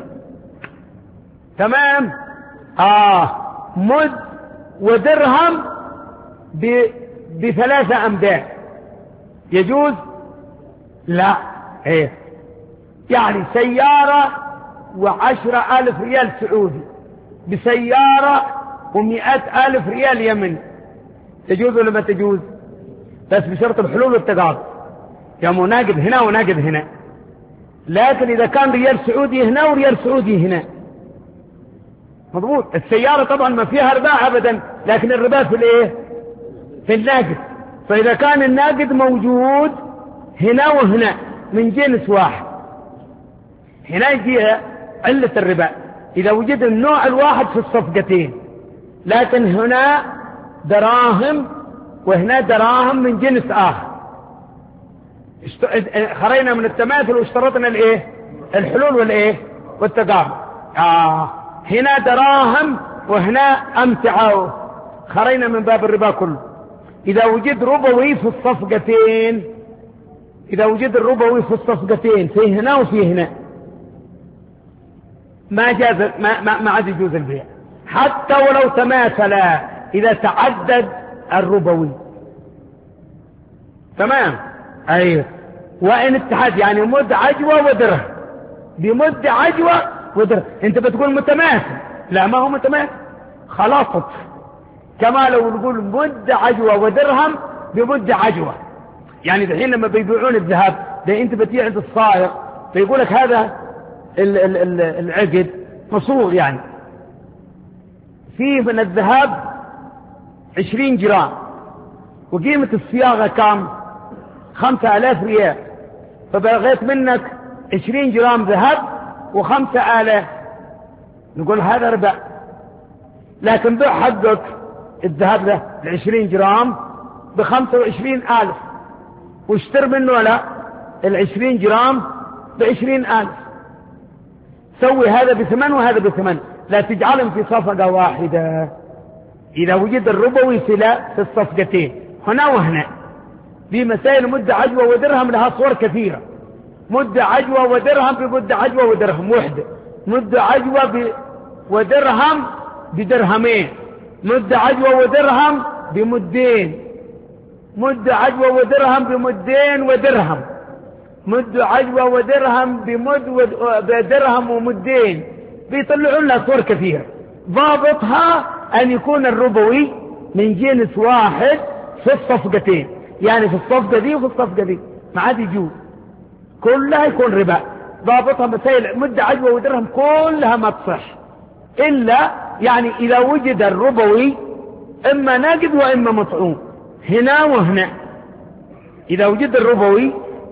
تمام. اه مد ودرهم ب... بثلاثة امداد يجوز؟ لا. ايه يعني سيارة وعشرة الف ريال سعودي بسيارة ومئة الف ريال يمني، تجوز ولا ما تجوز؟ بس بشرط الحلول والتقاضي، يا مو ناقد هنا وناقد هنا. لكن اذا كان ريال سعودي هنا وريال سعودي هنا مضبوط. السيارة طبعا ما فيها ربا ابدا، لكن الربا في الايه في الناقد. فاذا كان الناقد موجود هنا وهنا من جنس واحد، هنا يجيها علة الربا اذا وجد النوع الواحد في الصفقتين، لكن هنا دراهم وهنا دراهم من جنس اخر. خرينا من التماثل واشترطنا الايه الحلول والايه والتقابل. آه هنا دراهم وهنا امتعه، خرينا من باب الربا كله. اذا وجد ربوي في الصفقتين، اذا وجد الربوي في الصفقتين في هنا وفي هنا ما جاز، ما ما, ما عاد يجوز البيع حتى ولو تماثلا اذا تعدد الربوي. تمام. ايوه. وان اتحاد يعني مد عجوة ودرهم بمد عجوة ودرهم. انت بتقول متماثل، لا ما هو متماثل، خلاصت. كما لو نقول مد عجوة ودرهم بمد عجوة، يعني الحين لما بيبيعون الذهب ده انت بتبيع عند الصائغ فيقول لك هذا ال ال ال العقد مصوغ، يعني فيه من الذهب عشرين جرام وقيمة الصياغة كام؟ خمسة آلاف ريال، فبغيت منك عشرين جرام ذهب وخمسة آلاف، نقول هذا ربا. لكن بيع حقك الذهب ده العشرين جرام بخمسة وعشرين ألف واشتر منه لا العشرين جرام بعشرين ألف، سوي هذا بثمن وهذا بثمن، لا تجعلهم في صفقة واحدة. إذا وجد الربوي في الصفقتين هنا وهنا، في مسائل مد عجوة ودرهم لها صور كثيرة. مد عجوة ودرهم بمد عجوة ودرهم وحدة، مد عجوة ب... ودرهم بدرهمين، مد عجوة ودرهم بمدين، مد عجوة ودرهم بمدين ودرهم، مد عجوة ودرهم بمد ودرهم ومدين، بيطلعون لها صور كثيرة. ضابطها أن يكون الربوي من جنس واحد في الصفقتين، يعني في الصفقة دي وفي الصفقة دي ما عاد يجوز، كلها يكون ربا. ضابطها مسائل مد عجوة ودرهم كلها ما تصح، إلا يعني إذا وجد الربوي إما ناقد وإما مطعوم هنا وهنا. إذا وجد الربوي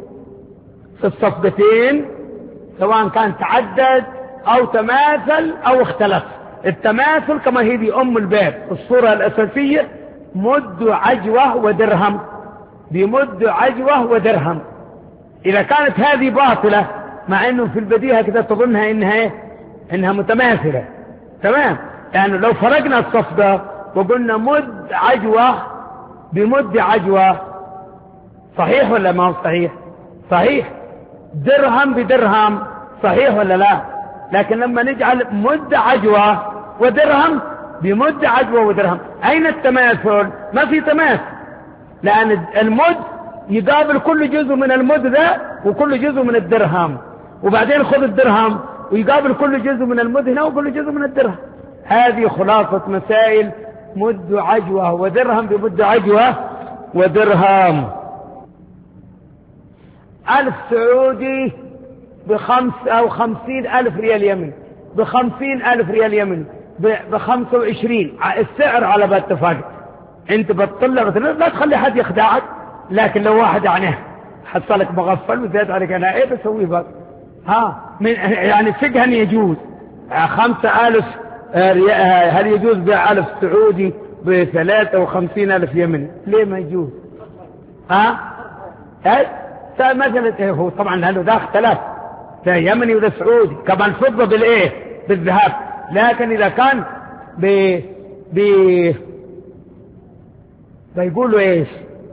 في الصفقتين سواء كان تعدد أو تماثل أو اختلف. التماثل كما هي دي أم الباب الصورة الأساسية، مد عجوة ودرهم بمد عجوة ودرهم. إذا كانت هذه باطلة مع أنه في البديهة كده تظنها إنها إنها متماثلة، تمام، يعني لو فرقنا الصفقة وقلنا مد عجوة بمد عجوة، صحيح ولا ما هو صحيح؟ صحيح. درهم بدرهم، صحيح ولا لا؟ لكن لما نجعل مد عجوة ودرهم بمد عجوة ودرهم، أين التماثل؟ ما في تماثل، لأن المد يقابل كل جزء من المد ذا وكل جزء من الدرهم، وبعدين خذ الدرهم ويقابل كل جزء من المد هنا وكل جزء من الدرهم. هذه خلاصة مسائل مد عجوة ودرهم بمد عجوة ودرهم. ألف سعودي بخمس أو خمسين ألف ريال يمني، بخمسين ألف ريال يمني، بخمسة وعشرين السعر على بال اتفاق. انت بتطلع لا تخلي حد يخدعك، لكن لو واحد يعني حصلك مغفل وزاد عليك انا ايه بسوي بقى؟ ها من يعني فقها يجوز خمسة ألف هل يجوز بيع ألف سعودي بثلاثة وخمسين ألف يمني؟ ليه ما يجوز؟ ها اي مثلا هو طبعا هذا ذا اختلاف، ذا يمني وذا سعودي، كمان الفضة بالايه بالذهب. لكن اذا كان ب ب بيقولوا ايش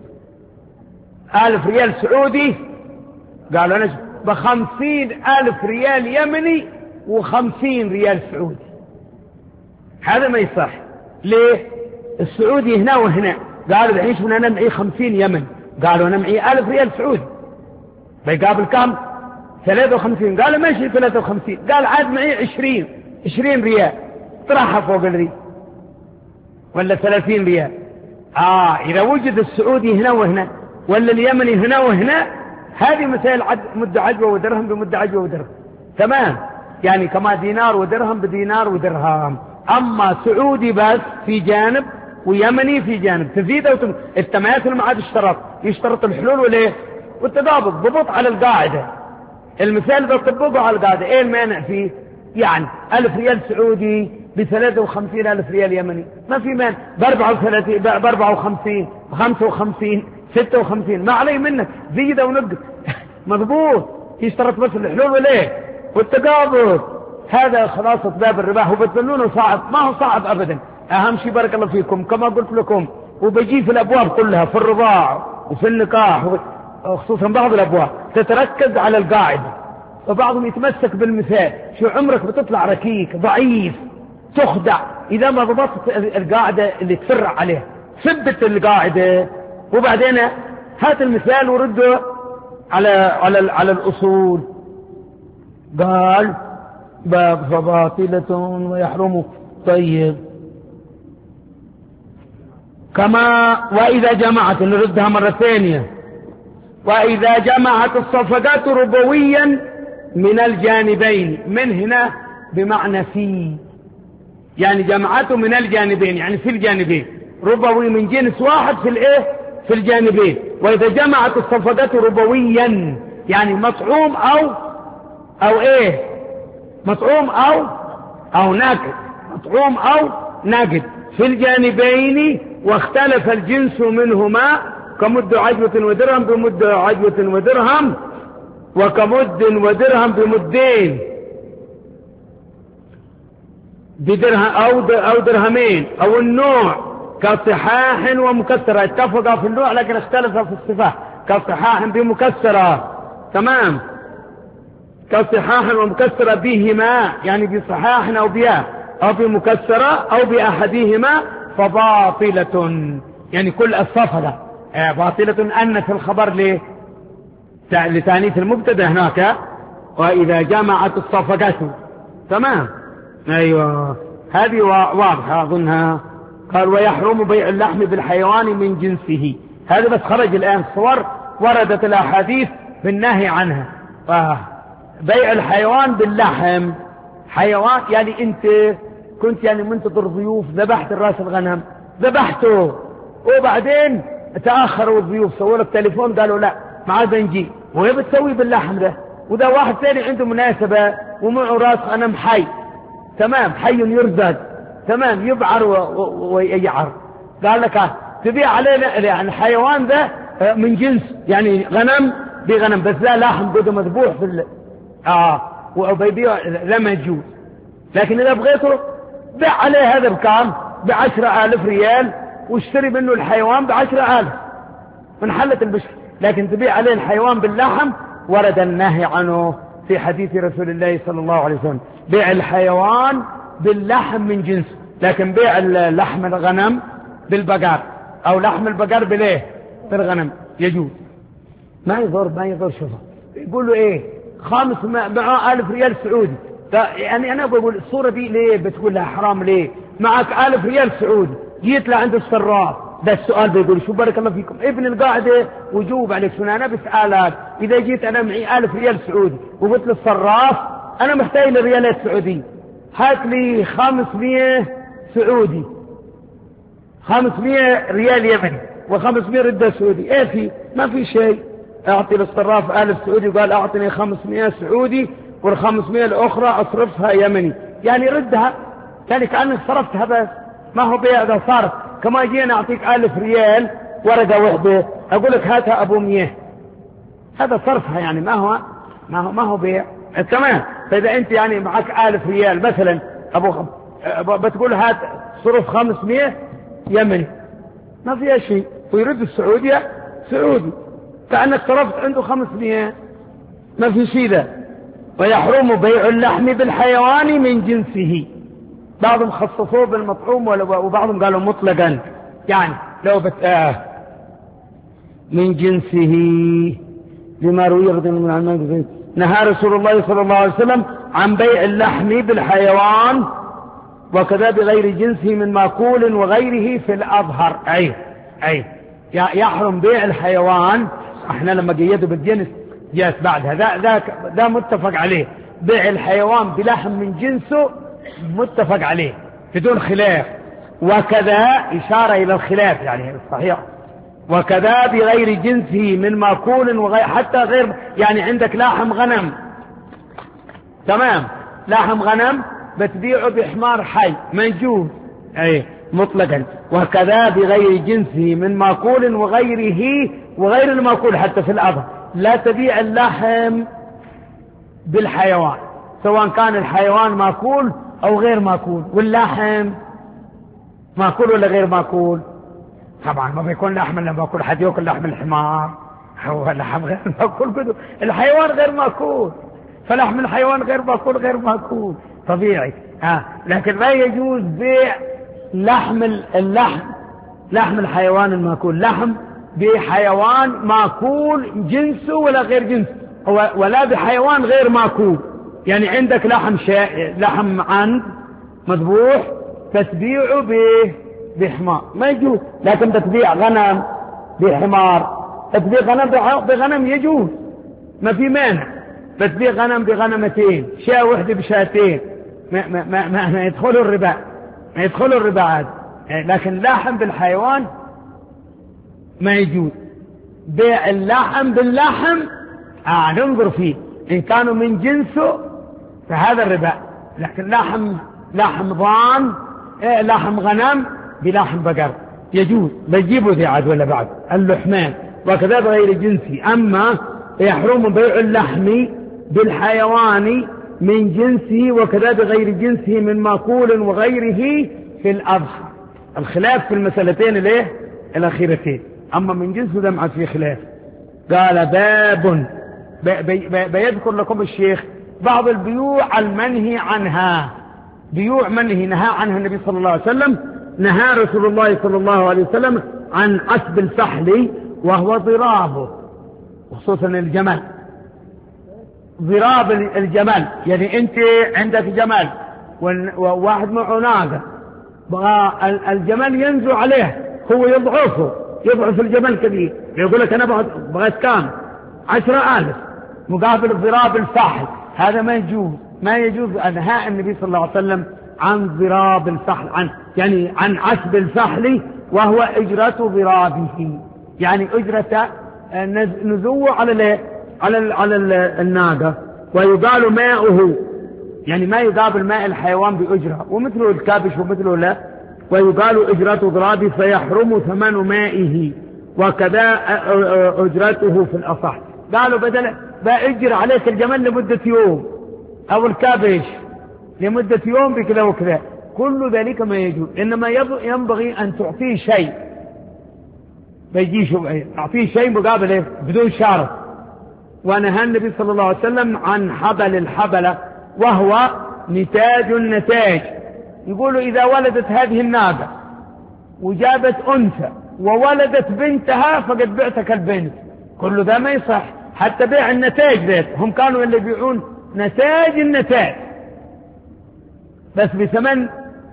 ألف ريال سعودي، قالوا انا بخمسين ألف ريال يمني وخمسين ريال سعودي، هذا ما يصح. ليه؟ السعودي هنا وهنا، قالوا الحين شو انا معي خمسين يمن، قالوا انا معي ألف ريال سعودي، بيقابل كم؟ ثلاثة وخمسين. قالوا ماشي ثلاثة وخمسين، قال عاد معي عشرين عشرين ريال، طرحها فوق الريال ولا ثلاثين ريال. اه اذا وجد السعودي هنا وهنا ولا اليمني هنا وهنا، هذه مثال عد مد عجوة ودرهم بمد عجوة ودرهم، تمام؟ يعني كما دينار ودرهم بدينار ودرهم. اما سعودي بس في جانب ويمني في جانب، تزيد او تم... التماثل ما عاد اشترط، يشترط الحلول وليه والتضابط، ضبط على القاعدة. المثال ده طبقه على القاعدة، ايه المانع فيه؟ يعني ألف ريال سعودي بثلاثة وخمسين ألف ريال يمني، ما في مانع. بأربعة وثلاثين بأربعة وخمسين بخمسة وخمسين ستة وخمسين، ما علي منك، زيد ونقص مضبوط. يشترط بس الحلول وليه والتقابض. هذا خلاصة باب الربا. هو بتظنونه صعب، ما هو صعب أبدا. أهم شيء بارك الله فيكم كما قلت لكم، وبجي في الأبواب كلها، في الرضاع وفي النكاح، خصوصا بعض الأبواب تتركز على القاعدة، وبعضهم يتمسك بالمثال. شو عمرك بتطلع ركيك ضعيف تخدع إذا ما ضبطت القاعدة اللي تفرع عليها. ثبت القاعدة وبعدين هات المثال ورده على على على الأصول. قال باب فباطلة ويحرم. طيب كما وإذا جمعت، نردها مرة ثانية، وإذا جمعت الصفقات ربويا من الجانبين، من هنا بمعنى في، يعني جمعته من الجانبين يعني في الجانبين، ربوي من جنس واحد في الايه في الجانبين. وإذا جمعت الصفقات ربويا يعني مطعوم أو أو ايه مطعوم أو أو ناقد، مطعوم أو ناقد في الجانبين، واختلف الجنس منهما كمد عجوة ودرهم بمد عجوة ودرهم، وكمد ودرهم بمدين بدرهم أو أو درهمين، أو النوع كصحاح ومكسرة. اتفقا في النوع لكن اختلفا في الصفة. كصحاح بمكسرة، تمام، كصحاح ومكسرة بهما، يعني بصحاح أو بها أو بمكسرة أو بأحدهما، فباطلة يعني كل الصفة باطلة. أن في الخبر ليه لتانيث المبتدا هناك. وإذا جمعت الصفقات، تمام، أيوة هذه واضحة أظنها. قال ويحرم بيع اللحم بالحيوان من جنسه. هذا بس خرج الآن صور وردت الأحاديث بالنهي عنها. آه. بيع الحيوان باللحم، حيوان يعني أنت كنت يعني منتظر ضيوف، ذبحت الراس الغنم، ذبحته وبعدين تأخروا الضيوف، سووا لك تليفون قالوا لا ما عاد نجي، وهي بتسوي باللحم ده. وده واحد ثاني عنده مناسبة ومعه راس غنم حي، تمام، حي يرزق، تمام، يبعر ويعر، قال لك تبيع علينا يعني الحيوان ده من جنس يعني غنم بغنم، بس لا لحم بده مذبوح في ال... اه وبيبيع لما يجوز. لكن اذا بغيته بيع عليه هذا بكام؟ بعشرة آلاف ريال، واشتري منه الحيوان بعشرة آلاف من حلة البشر. لكن تبيع عليه الحيوان باللحم ورد النهي عنه في حديث رسول الله صلى الله عليه وسلم، بيع الحيوان باللحم من جنس. لكن بيع لحم الغنم بالبقر او لحم البقر بليه بالغنم يجوز، ما يضر ما يضر. شوفه يقولوا ايه خامس معه ألف ريال سعودي، يعني انا بقول الصورة دي ليه بتقول لها حرام؟ ليه معك ألف ريال سعودي جيت لعند الصراف ده السؤال بيقول شو بارك الله فيكم ابن القاعدة وجوب عليك. شنو انا بسألك اذا جيت انا معي ألف ريال سعودي وقلت للصراف انا محتاج للريالات سعودية، هات لي خمسمية سعودي، خمسمية ريال يمني وخمسمية ردة سعودي، ايه في ما في شيء. اعطي للصراف ألف سعودي وقال اعطني خمسمية سعودي والخمسمية الاخرى اصرفها يمني، يعني ردها، يعني كأنك صرفتها بس ما هو بيع. اذا صار كما جينا اعطيك ألف ريال ورقة واحدة أقول لك هاتها أبو مية، هذا صرفها يعني ما هو ما هو ما هو بيع. تمام. فإذا أنت يعني معك ألف ريال مثلا أبو خم... بتقول هات صرف خمسمية يمني ما فيها شيء، ويرد السعودية سعودي كأنك صرفت عنده خمسمية، ما في شيء ذا. ويحرم بيع اللحم بالحيوان من جنسه، بعضهم خصصوه بالمطعوم وبعضهم قالوا مطلقا، يعني لو بت آه من جنسه لما روي من عن نهى رسول الله صلى الله عليه وسلم عن بيع اللحم بالحيوان وكذا بغير جنسه من مأكول وغيره في الأظهر. أي أي يحرم بيع الحيوان، احنا لما قيدوا بالجنس جاءت بعدها، ذا ذا ذا متفق عليه، بيع الحيوان بلحم من جنسه متفق عليه بدون خلاف، وكذا إشارة إلى الخلاف يعني صحيح، وكذا بغير جنسه من مأكول وغير، حتى غير يعني عندك لحم غنم، تمام، لحم غنم بتبيعه بحمار حي ما يجوز، أي مطلقا. وكذا بغير جنسه من مأكول وغيره وغير المأكول حتى في الأظهر، لا تبيع اللحم بالحيوان سواء كان الحيوان مأكول أو غير مأكول، واللحم مأكول ولا غير مأكول؟ طبعا ما بيكون لحم لما مأكول، حد يأكل لحم الحمار هو لحم غير مأكول كده، الحيوان غير مأكول، فلحم الحيوان غير مأكول غير مأكول طبيعي. ها لكن ما يجوز بيع لحم اللحم لحم الحيوان المأكول، لحم بحيوان مأكول جنسه ولا غير جنسه، ولا بحيوان غير مأكول. يعني عندك لحم شا... لحم عند مذبوح تتبيعه ب... بحمار ما يجوز، لكن تتبيع غنم بحمار، تتبيع غنم بغنم يجوز ما في مانع، تتبيع غنم بغنمتين، شاة واحدة بشاتين ما, ما, ما, ما, ما يدخلوا الربا، ما يدخلوا الربا عاد. لكن لحم بالحيوان ما يجوز. بيع اللحم باللحم آه ننظر فيه إن كانوا من جنسه فهذا الربا، لكن لحم لحم ضان إيه لحم غنم بلحم بقر يجوز، بجيبه ذي عاد ولا بعد اللحمان. وكذا بغير جنسي. أما يحرم بيع اللحم بالحيوان من جنسه وكذا بغير جنسه من مأكول وغيره في الأضحى. الخلاف في المسألتين الايه الأخيرتين، أما من جنسه ده معه فيه خلاف. قال باب بي بي بيذكر لكم الشيخ بعض البيوع المنهي عنها، بيوع منهي نهى عنها النبي صلى الله عليه وسلم. نهى رسول الله صلى الله عليه وسلم عن عسب الفحل وهو ضرابه، خصوصا الجمل، ضراب الجمل، يعني انت عندك جمل وواحد معه ناقة، بغى الجمل ينزو عليه هو يضعفه، يضعف الجمل كبير، يقول لك انا بغيت كام عشرة آلاف مقابل ضراب الفحل، هذا ما يجوز، ما يجوز. نهى النبي صلى الله عليه وسلم عن ضراب الفحل، عن يعني عن عسب الفحل وهو اجرة ضرابه، يعني اجرة نزوه على الايه على ال على ال الناقة، ويقال ماؤه، يعني ما يقابل ماء الحيوان بأجرة، ومثله الكابش ومثله لا، ويقال اجرة ضرابه فيحرم ثمن مائه وكذا اجرته في الأصح. قالوا بدل بأجر عليك الجمل لمدة يوم او الكابش لمدة يوم بكذا وكذا، كل ذلك ما يجوز، انما ينبغي ان تعطيه شيء، بيجيش تعطيه شيء مقابل بدون شرط. ونهى النبي صلى الله عليه وسلم عن حبل الحبلة وهو نتاج النتاج، يقولوا إذا ولدت هذه الناقة وجابت أنثى وولدت بنتها فقد بعتك البنت، كل ذا ما يصح. حتى بيع النتاج ذات، هم كانوا اللي يبيعون نتاج النتاج بس بثمن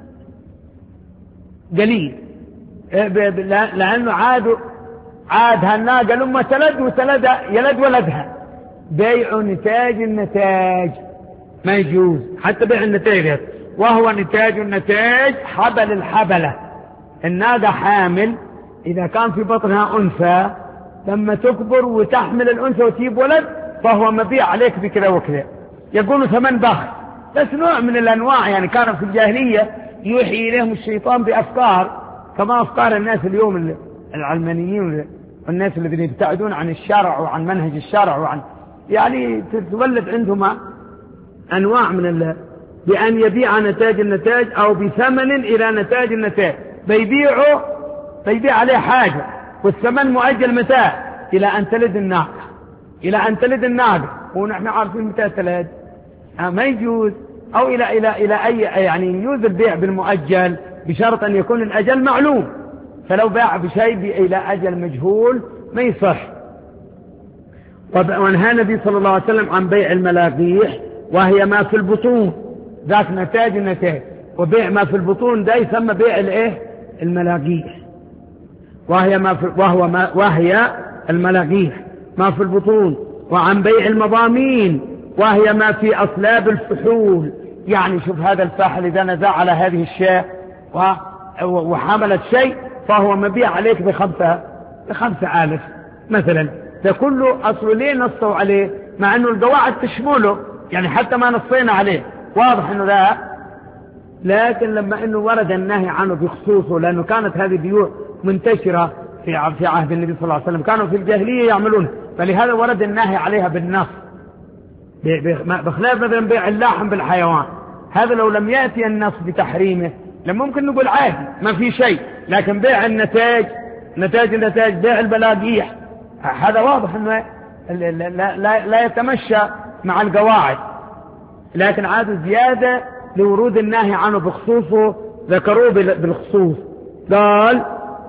قليل، لأنه عاد عاد هالناقة لما تلد وتلد يلد ولدها، بيع نتاج النتاج ما يجوز. حتى بيع النتاج وهو نتاج النتاج حبل الحبلة، الناقة حامل إذا كان في بطنها أنثى لما تكبر وتحمل الأنثى وتجيب ولد فهو مبيع عليك بكذا وكذا، يقولوا ثمن بخس، بس نوع من الأنواع. يعني كانوا في الجاهلية يوحي إليهم الشيطان بأفكار كما أفكار الناس اليوم العلمانيين والناس الذين يبتعدون عن الشرع وعن منهج الشرع وعن يعني تتولد عندهم أنواع من الله بأن يبيع نتاج النتاج أو بثمن إلى نتاج النتاج، بيبيعه بيبيع عليه حاجة والثمن مؤجل متى؟ إلى أن تلد الناقة، إلى أن تلد الناقة، ونحن عارفين متى تلد ما يجوز، أو إلى إلى إلى أي يعني يجوز البيع بالمؤجل بشرط أن يكون الأجل معلوم، فلو باع بشيء إلى أجل مجهول ما يصح. ونهى النبي صلى الله عليه وسلم عن بيع الملاقيح وهي ما في البطون، ذاك نتاج النتاج، وبيع ما في البطون ده يسمى بيع الايه الملاقيح، وهي ما في وهو ما وهي الملاقيح ما في البطون. وعن بيع المضامين وهي ما في أصلاب الفحول، يعني شوف هذا الفاحل إذا نزع على هذه الشاة وحملت شيء فهو مبيع عليك بخمسة بخمسة آلاف مثلا، ده كله أصل ليه نصوا عليه مع أنه القواعد تشمله، يعني حتى ما نصينا عليه واضح أنه لا، لكن لما أنه ورد النهي عنه بخصوصه لأنه كانت هذه بيوع منتشرة في في عهد النبي صلى الله عليه وسلم، كانوا في الجاهلية يعملونه، فلهذا ورد النهي عليها بالنص، بخلاف مثلا بيع اللحم بالحيوان، هذا لو لم يأتي النص بتحريمه لما ممكن نقول عادي ما في شيء، لكن بيع النتاج نتاج النتاج بيع البلاقيح هذا واضح أنه لا, لا, لا, لا يتمشى مع القواعد، لكن عاد زيادة لورود النهي عنه بخصوصه ذكروه بالخصوص. قال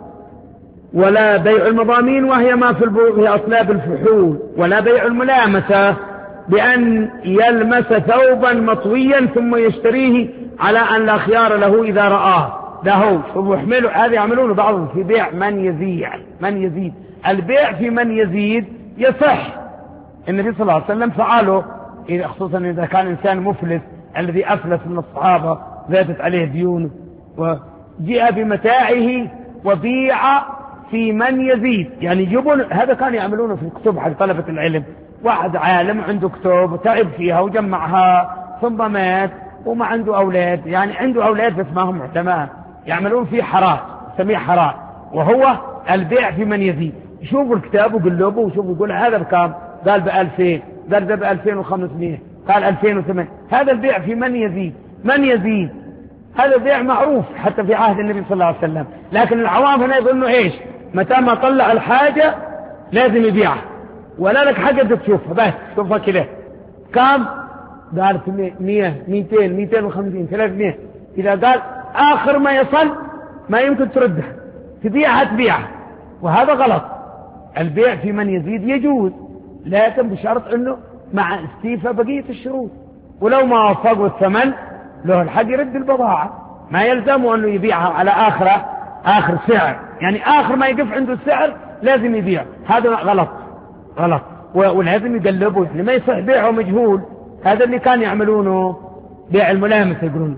ولا بيع المضامين وهي ما في أصلاب الفحول، ولا بيع الملامسة بأن يلمس ثوبا مطويا ثم يشتريه على أن لا خيار له إذا رآه، ده هو شوفوا يحملوا هذا يعملونه بعضهم في بيع من يزيد من يزيد البيع في من يزيد يصح، النبي صلى الله عليه وسلم فعله، خصوصا إذا كان إنسان مفلس الذي أفلس من الصحابة زادت عليه ديونه وجاء بمتاعه وبيع في من يزيد، يعني يجيبون هذا كان يعملونه في الكتب حق طلبة العلم، واحد عالم عنده كتب وتعب فيها وجمعها ثم مات وما عنده أولاد، يعني عنده أولاد بس ما هم علماء، يعملون فيه حراج سميه حراج، وهو البيع في من يزيد، يشوفوا الكتاب وقلبوا وشوفوا يقول هذا بكام، قال بألفين، قال ده بألفين وخمسمائة، قال ألفين وثمانية، هذا البيع في من يزيد من يزيد هذا بيع معروف حتى في عهد النبي صلى الله عليه وسلم، لكن العوام هنا يظنوا ايش متى ما طلع الحاجة لازم يبيعها ولا لك حاجة تشوفها بس شوفها كده كم، قال مية ميتين ميتين وخمسين ثلاثمائة، إذا قال آخر ما يصل ما يمكن تردها تبيعها تبيعها، وهذا غلط. البيع في من يزيد يجوز لكن بشرط أنه مع استيفاء بقية الشروط، ولو ما وفقوا الثمن له الحق يرد البضاعة، ما يلزمه أنه يبيعها على آخر آخر سعر، يعني آخر ما يقف عنده السعر لازم يبيع، هذا غلط غلط ولازم يقلبه، يعني ما يصح بيعه مجهول، هذا اللي كان يعملونه بيع الملامس يقولون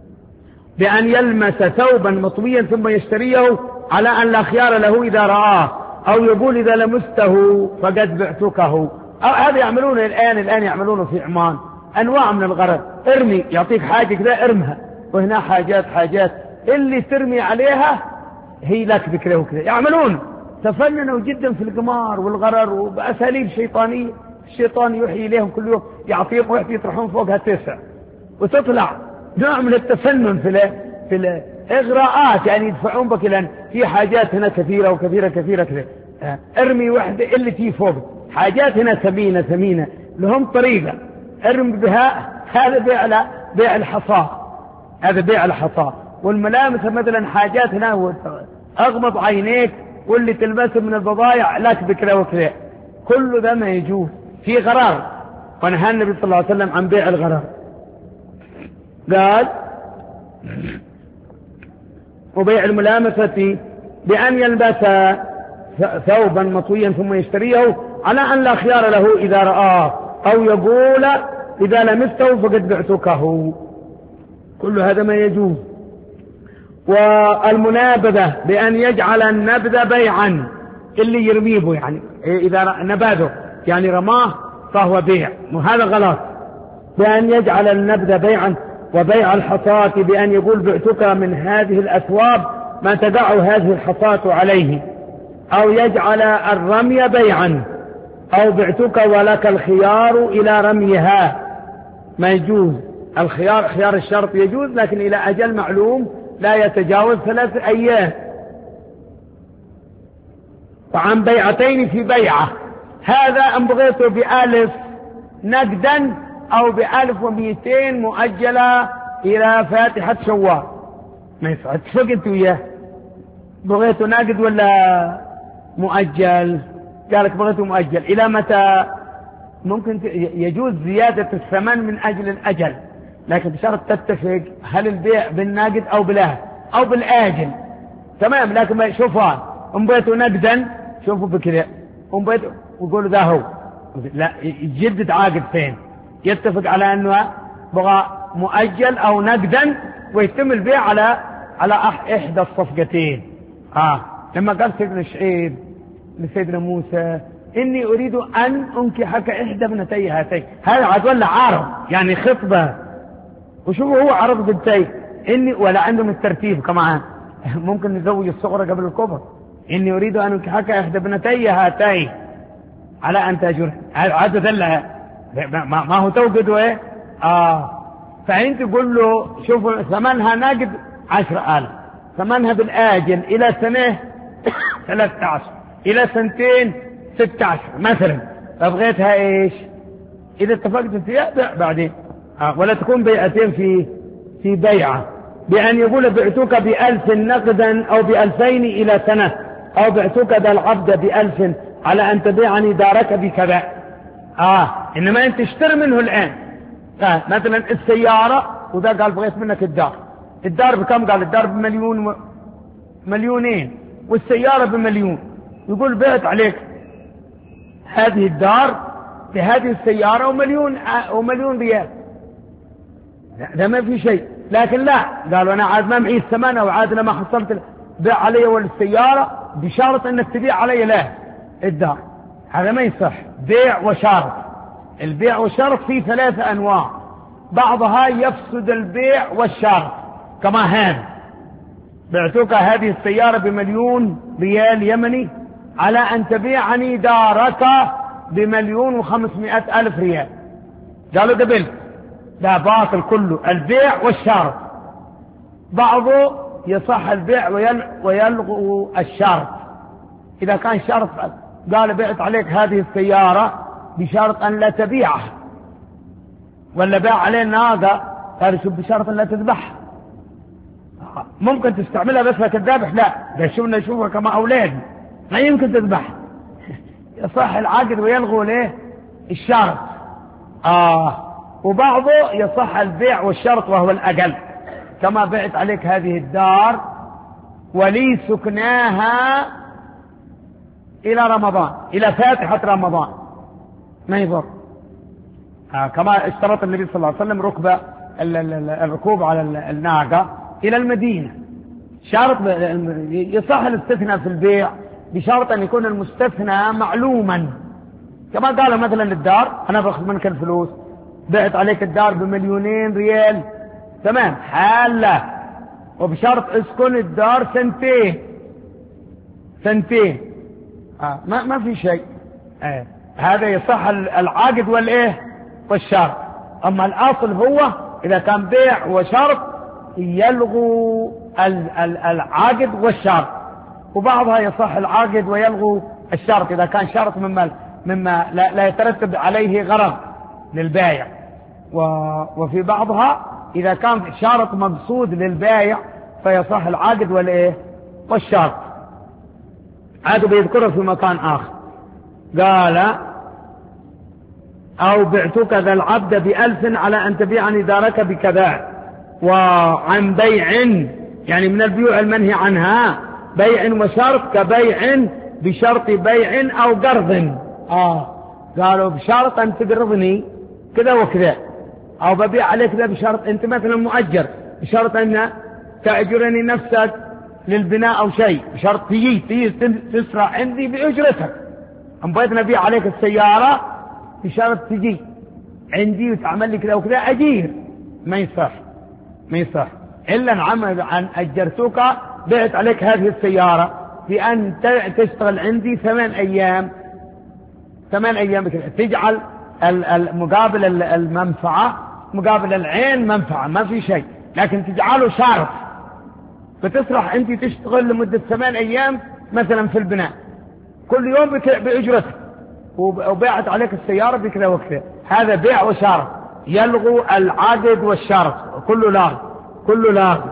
بأن يلمس ثوبا مطويا ثم يشتريه على أن لا خيار له إذا رآه، أو يقول إذا لمسته فقد بعتكه، أو هذا يعملونه الآن الآن يعملونه في عمان أنواع من الغرض، ارمي يعطيك حاجة كذا ارمها، وهنا حاجات حاجات اللي ترمي عليها هي لك بكذا وكذا، يعملون تفننوا جدا في القمار والغرر وبأساليب شيطانية، الشيطان يوحي إليهم كل يوم يعطيهم ويحتي يطرحون فوقها تسع، وتطلع نوع من التفنن في ال في الإغراءات، يعني يدفعون بك لأن في حاجات هنا كثيرة وكثيرة كثيرة كثيرة، ارمي واحدة اللي تي فوق، حاجات هنا ثمينة ثمينة لهم طريقة ارمي بها، هذا بيع بيع الحصى، هذا بيع الحصى. والملامس مثلا حاجات هنا أغمض عينيك واللي تلبسه من البضائع لك بكذا وكذا، كل ذا ما يجوز في غرار، ونهى النبي صلى الله عليه وسلم عن بيع الغرار، قال وبيع الملامسة بأن يلبس ثوبا مطويا ثم يشتريه على أن لا خيار له إذا رآه، أو يقول إذا لمسته فقد بعتكه، كل هذا ما يجوز. والمنابذة بأن يجعل النبذ بيعا، اللي يرميه يعني إذا نبذه يعني رماه فهو بيع، وهذا غلط. بأن يجعل النبذ بيعا، وبيع الحصاة بأن يقول بعتك من هذه الأثواب ما تدع هذه الحصاة عليه، أو يجعل الرمي بيعا، أو بعتك ولك الخيار إلى رميها. ما يجوز الخيار، خيار الشرط يجوز، لكن إلى أجل معلوم لا يتجاوز ثلاث أيام. وعن بيعتين في بيعة، هذا أن بغيته بألف نقدا أو بألف ومئتين مؤجلة إلى فاتحة شوال، ما يصح اتفق انت وياه. بغيته نقد ولا مؤجل؟ قالك بغيته مؤجل. إلى متى؟ ممكن يجوز زيادة الثمن من أجل الأجل، لكن بشرط تتفق هل البيع بالناقد أو بالآجل أو بالآجل. تمام. لكن ما شوفان أم بغيته نقدا، شوفوا بكذا أم بغيته ويقولوا ذا هو، لا يجدد عاقد فين، يتفق على أنه بغى مؤجل أو نقدا، ويتم البيع على على إحدى الصفقتين. آه لما قال سيدنا شعيب لسيدنا موسى إني أريد أن أنكحك إحدى ابنتي هاتين، هذا عاد ولا عارض يعني خطبة. وشوفوا هو عرض بنتي إني، ولا عندهم الترتيب كمان، ممكن نزوج الصغرى قبل الكبر. إني أريد أن أنكحك إحدى ابنتي هاتين على أن تأجر، عاد دلها ما هو توقد إيه. آه فأنت تقول له شوفوا ثمنها نقد عشر آلاف، ثمنها بالآجل إلى سنة ثلاثة عشر، إلى سنتين ستة عشر مثلا. فبغيتها إيش؟ إذا اتفقت فيها بيع بعدين. آه ولا تكون بيعتين في في بيعة، بأن يقول بعتك بألف نقدا أو بألفين إلى سنة، أو بعتك ذا العبد بألف على أن تبيعني دارك بكذا. آه إنما أنت تشتري منه الآن. آه مثلا السيارة، وذا قال بغيت منك الدار، الدار بكم؟ قال الدار بمليون و... مليونين، والسيارة بمليون. يقول بعت عليك هذه الدار بهذه السيارة ومليون آه ومليون ريال. ده ما في شيء. لكن لا، قالوا أنا عاد ما معي الثمن، أو عاد أنا ما حصلت بيع علي ولا السيارة، بشرط أنك تبيع علي له الدار. هذا ما يصح. بيع وشرط. البيع والشرط فيه ثلاثة أنواع، بعضها يفسد البيع والشرط، كما هذا بعتك هذه السيارة بمليون ريال يمني على أن تبيعني دارك بمليون وخمسمائة ألف ريال. قالوا ده بل ده باطل كله، البيع والشرط. بعضه يصح البيع ويلغو الشرط. إذا كان شرط قال بعت عليك هذه السيارة بشرط أن لا تبيعها، ولا باع عليه ناقة قال شوف بشرط أن لا تذبحها. ممكن تستعملها بس لك الذبح، لا ده شوفنا نشوفها كما أولاد ما يمكن تذبحها. يصح العقد ويلغو ليه الشرط. آه وبعضه يصح البيع والشرط وهو الأقل، كما بعت عليك هذه الدار ولي سكناها إلى رمضان، إلى فاتحة رمضان، ما يضر. آه كما اشترط النبي صلى الله عليه وسلم ركبة الركوب على الناقة إلى المدينة. شرط يصح الاستثناء في البيع بشرط أن يكون المستثنى معلوما، كما قال مثلا الدار أنا باخذ منك الفلوس، بعت عليك الدار بمليونين ريال، تمام حالة، وبشرط اسكن الدار سنتين سنتين آه ما ما في شيء. آه. هذا يصح العقد والايه والشرط. اما الاصل هو اذا كان بيع وشرط يلغو العقد والشرط، وبعضها يصح العقد ويلغو الشرط اذا كان شرط مما مما لا, لا يترتب عليه غرض للبائع، وفي بعضها اذا كان شرط مقصود للبائع فيصح العقد والايه والشرط. عادوا بيذكره في مكان آخر، قال أو بعتك ذا العبد بألف على أن تبيعني دارك بكذا. وعن بيع يعني من البيوع المنهي عنها بيع وشرط، كبيع بشرط بيع أو قرض. آه قالوا بشرط أن تقرضني كذا وكذا، أو ببيع عليك ذا بشرط أنت مثلا مؤجر، بشرط أن تأجرني نفسك للبناء أو شيء، بشرط تجي تجي تسرع عندي بأجرتك. أم بغيت نبيع عليك السيارة بشرط تجي عندي وتعمل لي كذا وكذا أجير، ما يصح ما يصح إلا نعم عن أجرتك بعت عليك هذه السيارة بأن تشتغل عندي ثمان أيام ثمان أيام تجعل مقابل المنفعة مقابل العين منفعة، ما في شيء، لكن تجعله شرط. فتسرح أنت تشتغل لمدة ثمان أيام مثلا في البناء، كل يوم بأجرتك، وبيعت عليك السيارة بكذا وكذا، هذا بيع وشرط، يلغو العقد والشرط، كله لاغي كله لاغي.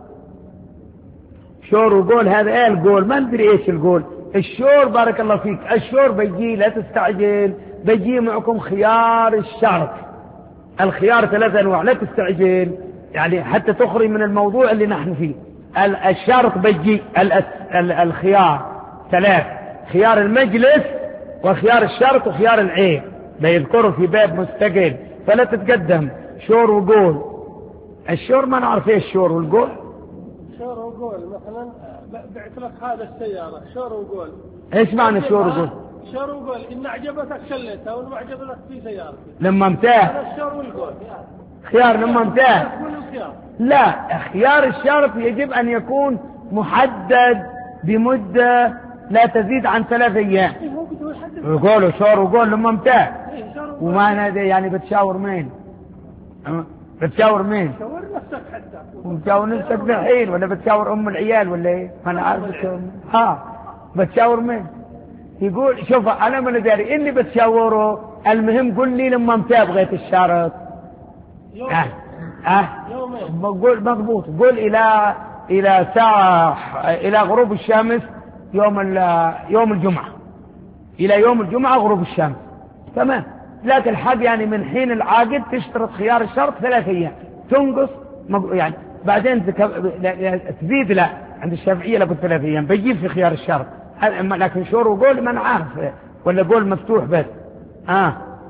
شور وقول، هذا ايه القول؟ ما ندري ايش القول. الشور بارك الله فيك، الشور بيجي، لا تستعجل، بيجي معكم خيار الشرط. الخيار ثلاثة انواع، لا تستعجل يعني حتى تخرج من الموضوع اللي نحن فيه. الشرط بيجي الخيار ثلاث، خيار المجلس وخيار الشرط وخيار العين، بيذكره في باب مستقل، فلا تتقدم شور وقول. الشور ما نعرف ايش الشور والقول. شور وقول مثلا بعت لك هذا السيارة، شور وقول. ايش معنى شور وقول؟ شور وقول إن عجبتك شلتها وإن ما عجبتك في سيارتك. لما امتاه هذا الشور والقول. خيار لما امتاه. لا، خيار الشرط يجب أن يكون محدد بمدة لا تزيد عن ثلاث أيام. يقولوا شور وقول لما امتاه. وما نادي يعني بتشاور مين؟ بتشاور مين؟ شاور نفسك حتى. بتشاور نفسك بالحين ولا بتشاور أم العيال ولا إيه؟ ما أنا عارف بتشاور. ها بتشاور مين؟ يقول شوف أنا ما ندري إني بتشاوره، المهم قل لي لما امتاه بغيت الشرط. اه اه بقول مضبوط، قول الى الى ساعة الى غروب الشمس يوم يوم الجمعة، الى يوم الجمعة غروب الشمس، تمام. لكن الحق يعني من حين العقد تشترط خيار الشرط ثلاث ايام، تنقص يعني بعدين تزيد، لا عند الشافعية لابد ثلاث ايام بيجيب في خيار الشرط. لكن شور وقول ما نعرف ولا قول مفتوح بس. اه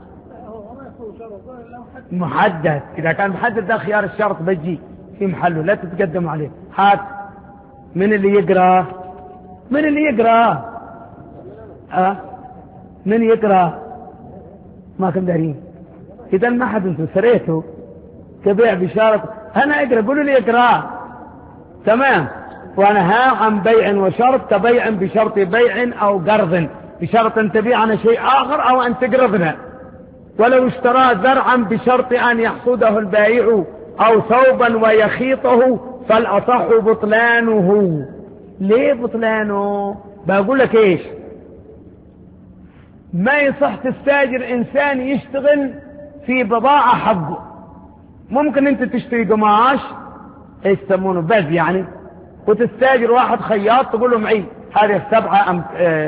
محدد، إذا كان محدد ده خيار الشرط بيجي في محله، لا تتقدم عليه. هات من اللي يقرأ، من اللي يقرأ أه؟ من يقرأ؟ ما كنت دارين إذا ما حد انتم سريتوا كبيع بشارة. أنا أقرأ، قولوا لي يقرأ، تمام. ونهى عن بيع وشرط كبيع بشرط بيع أو قرض، بشرط أن تبيعنا شيء آخر أو أن تقرضنا. ولو اشترى زرعا بشرط أن يحصده البائع أو ثوبا ويخيطه فالأصح بطلانه. ليه بطلانه؟ بقول لك ايش، ما يصح تستاجر إنسان يشتغل في بضاعة حقه. ممكن انت تشتري قماش ايش يسمونه بز يعني، وتستاجر واحد خياط تقول له معي هذه السبعة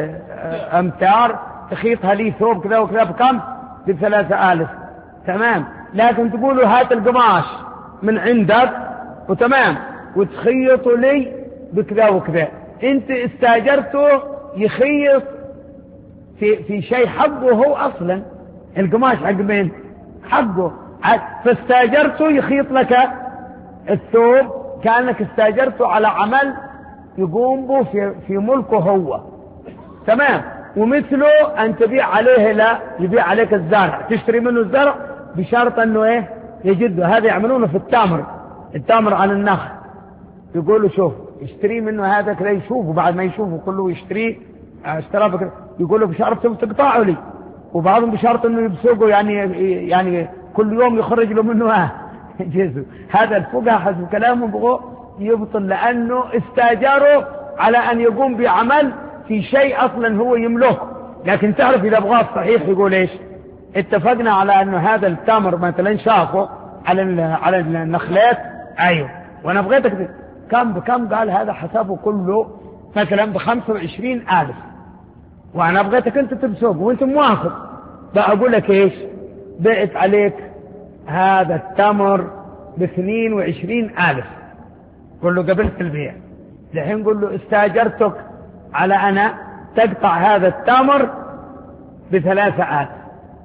أمتار تخيطها لي ثوب كذا وكذا بكم؟ بثلاثة آلاف، تمام. لكن تقولوا هات القماش من عندك وتمام وتخيطوا لي بكذا وكذا، انت استاجرته يخيط في في شيء حقه هو اصلا. القماش حق مين؟ حقه، فاستاجرته يخيط لك الثوب كأنك استاجرته على عمل يقوم به في في ملكه هو، تمام. ومثله أن تبيع عليه، لا يبيع عليك الزرع، تشتري منه الزرع بشرط أنه إيه يجده. هذا يعملونه في التمر، التمر على النخل، يقولوا شوف اشتري منه هذا كذا، يشوفه بعد ما يشوفه كله يشتريه، اشتراه بكذا، يقولوا بشرط تقطعه لي، وبعضهم بشرط أنه يبسوقه يعني يعني كل يوم يخرج له منه اه جزء. هذا الفقهاء حسب كلامه بغوا يبطل، لأنه استاجره على أن يقوم بعمل في شيء أصلا هو يملكه. لكن تعرف إذا بغاه صحيح يقول إيش، اتفقنا على أنه هذا التمر مثلا شافه على على النخلات، أيوه، وأنا بغيتك كم بكم؟ قال هذا حسابه كله مثلا بخمسة وعشرين ألف، وأنا بغيتك أنت تبسوق وأنت موافق، بقول لك إيش، بعت عليك هذا التمر باثنين وعشرين ألف، قل له قبلت البيع. الحين قل له استاجرتك على أنا تقطع هذا التمر بثلاثة آلاف،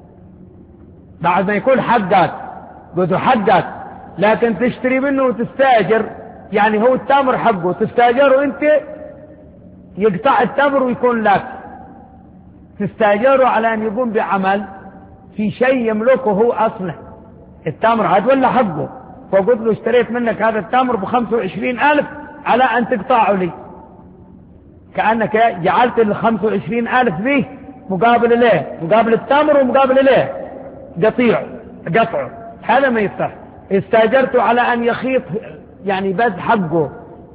بعد ما يكون حقك قلت حقك، لكن تشتري منه وتستاجر، يعني هو التمر حقه تستاجره انت، يقطع التمر ويكون لك، تستاجره على أن يقوم بعمل في شيء يملكه هو أصلا. التمر عاد ولا حقه، فقلت له اشتريت منك هذا التمر بخمسة وعشرين ألف على أن تقطعه لي، كأنك جعلت الخمس وعشرين ألف ذي مقابل له، مقابل التمر ومقابل له قطيع قطعه. هذا ما يصح. استاجرته على أن يخيط يعني بذ حقه،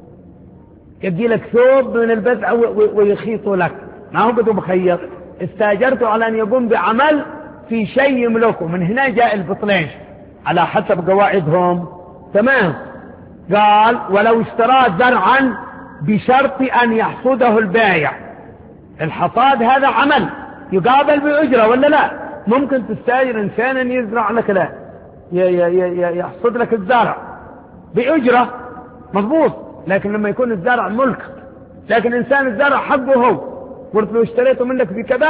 يدي لك ثوب من البذع ويخيطه لك، ما هو قد مخيط. استاجرته على أن يقوم بعمل في شيء يملكه. من هنا جاء البطلين على حسب قواعدهم. تمام. قال ولو اشترى زرعا بشرط أن يحصده البائع. الحصاد هذا عمل يقابل بأجرة ولا لا؟ ممكن تستاجر إنسانا يزرع لك، لا يحصد لك الزرع بأجرة، مضبوط. لكن لما يكون الزرع ملك، لكن إنسان الزرع حقه هو، قلت له اشتريته منك بكذا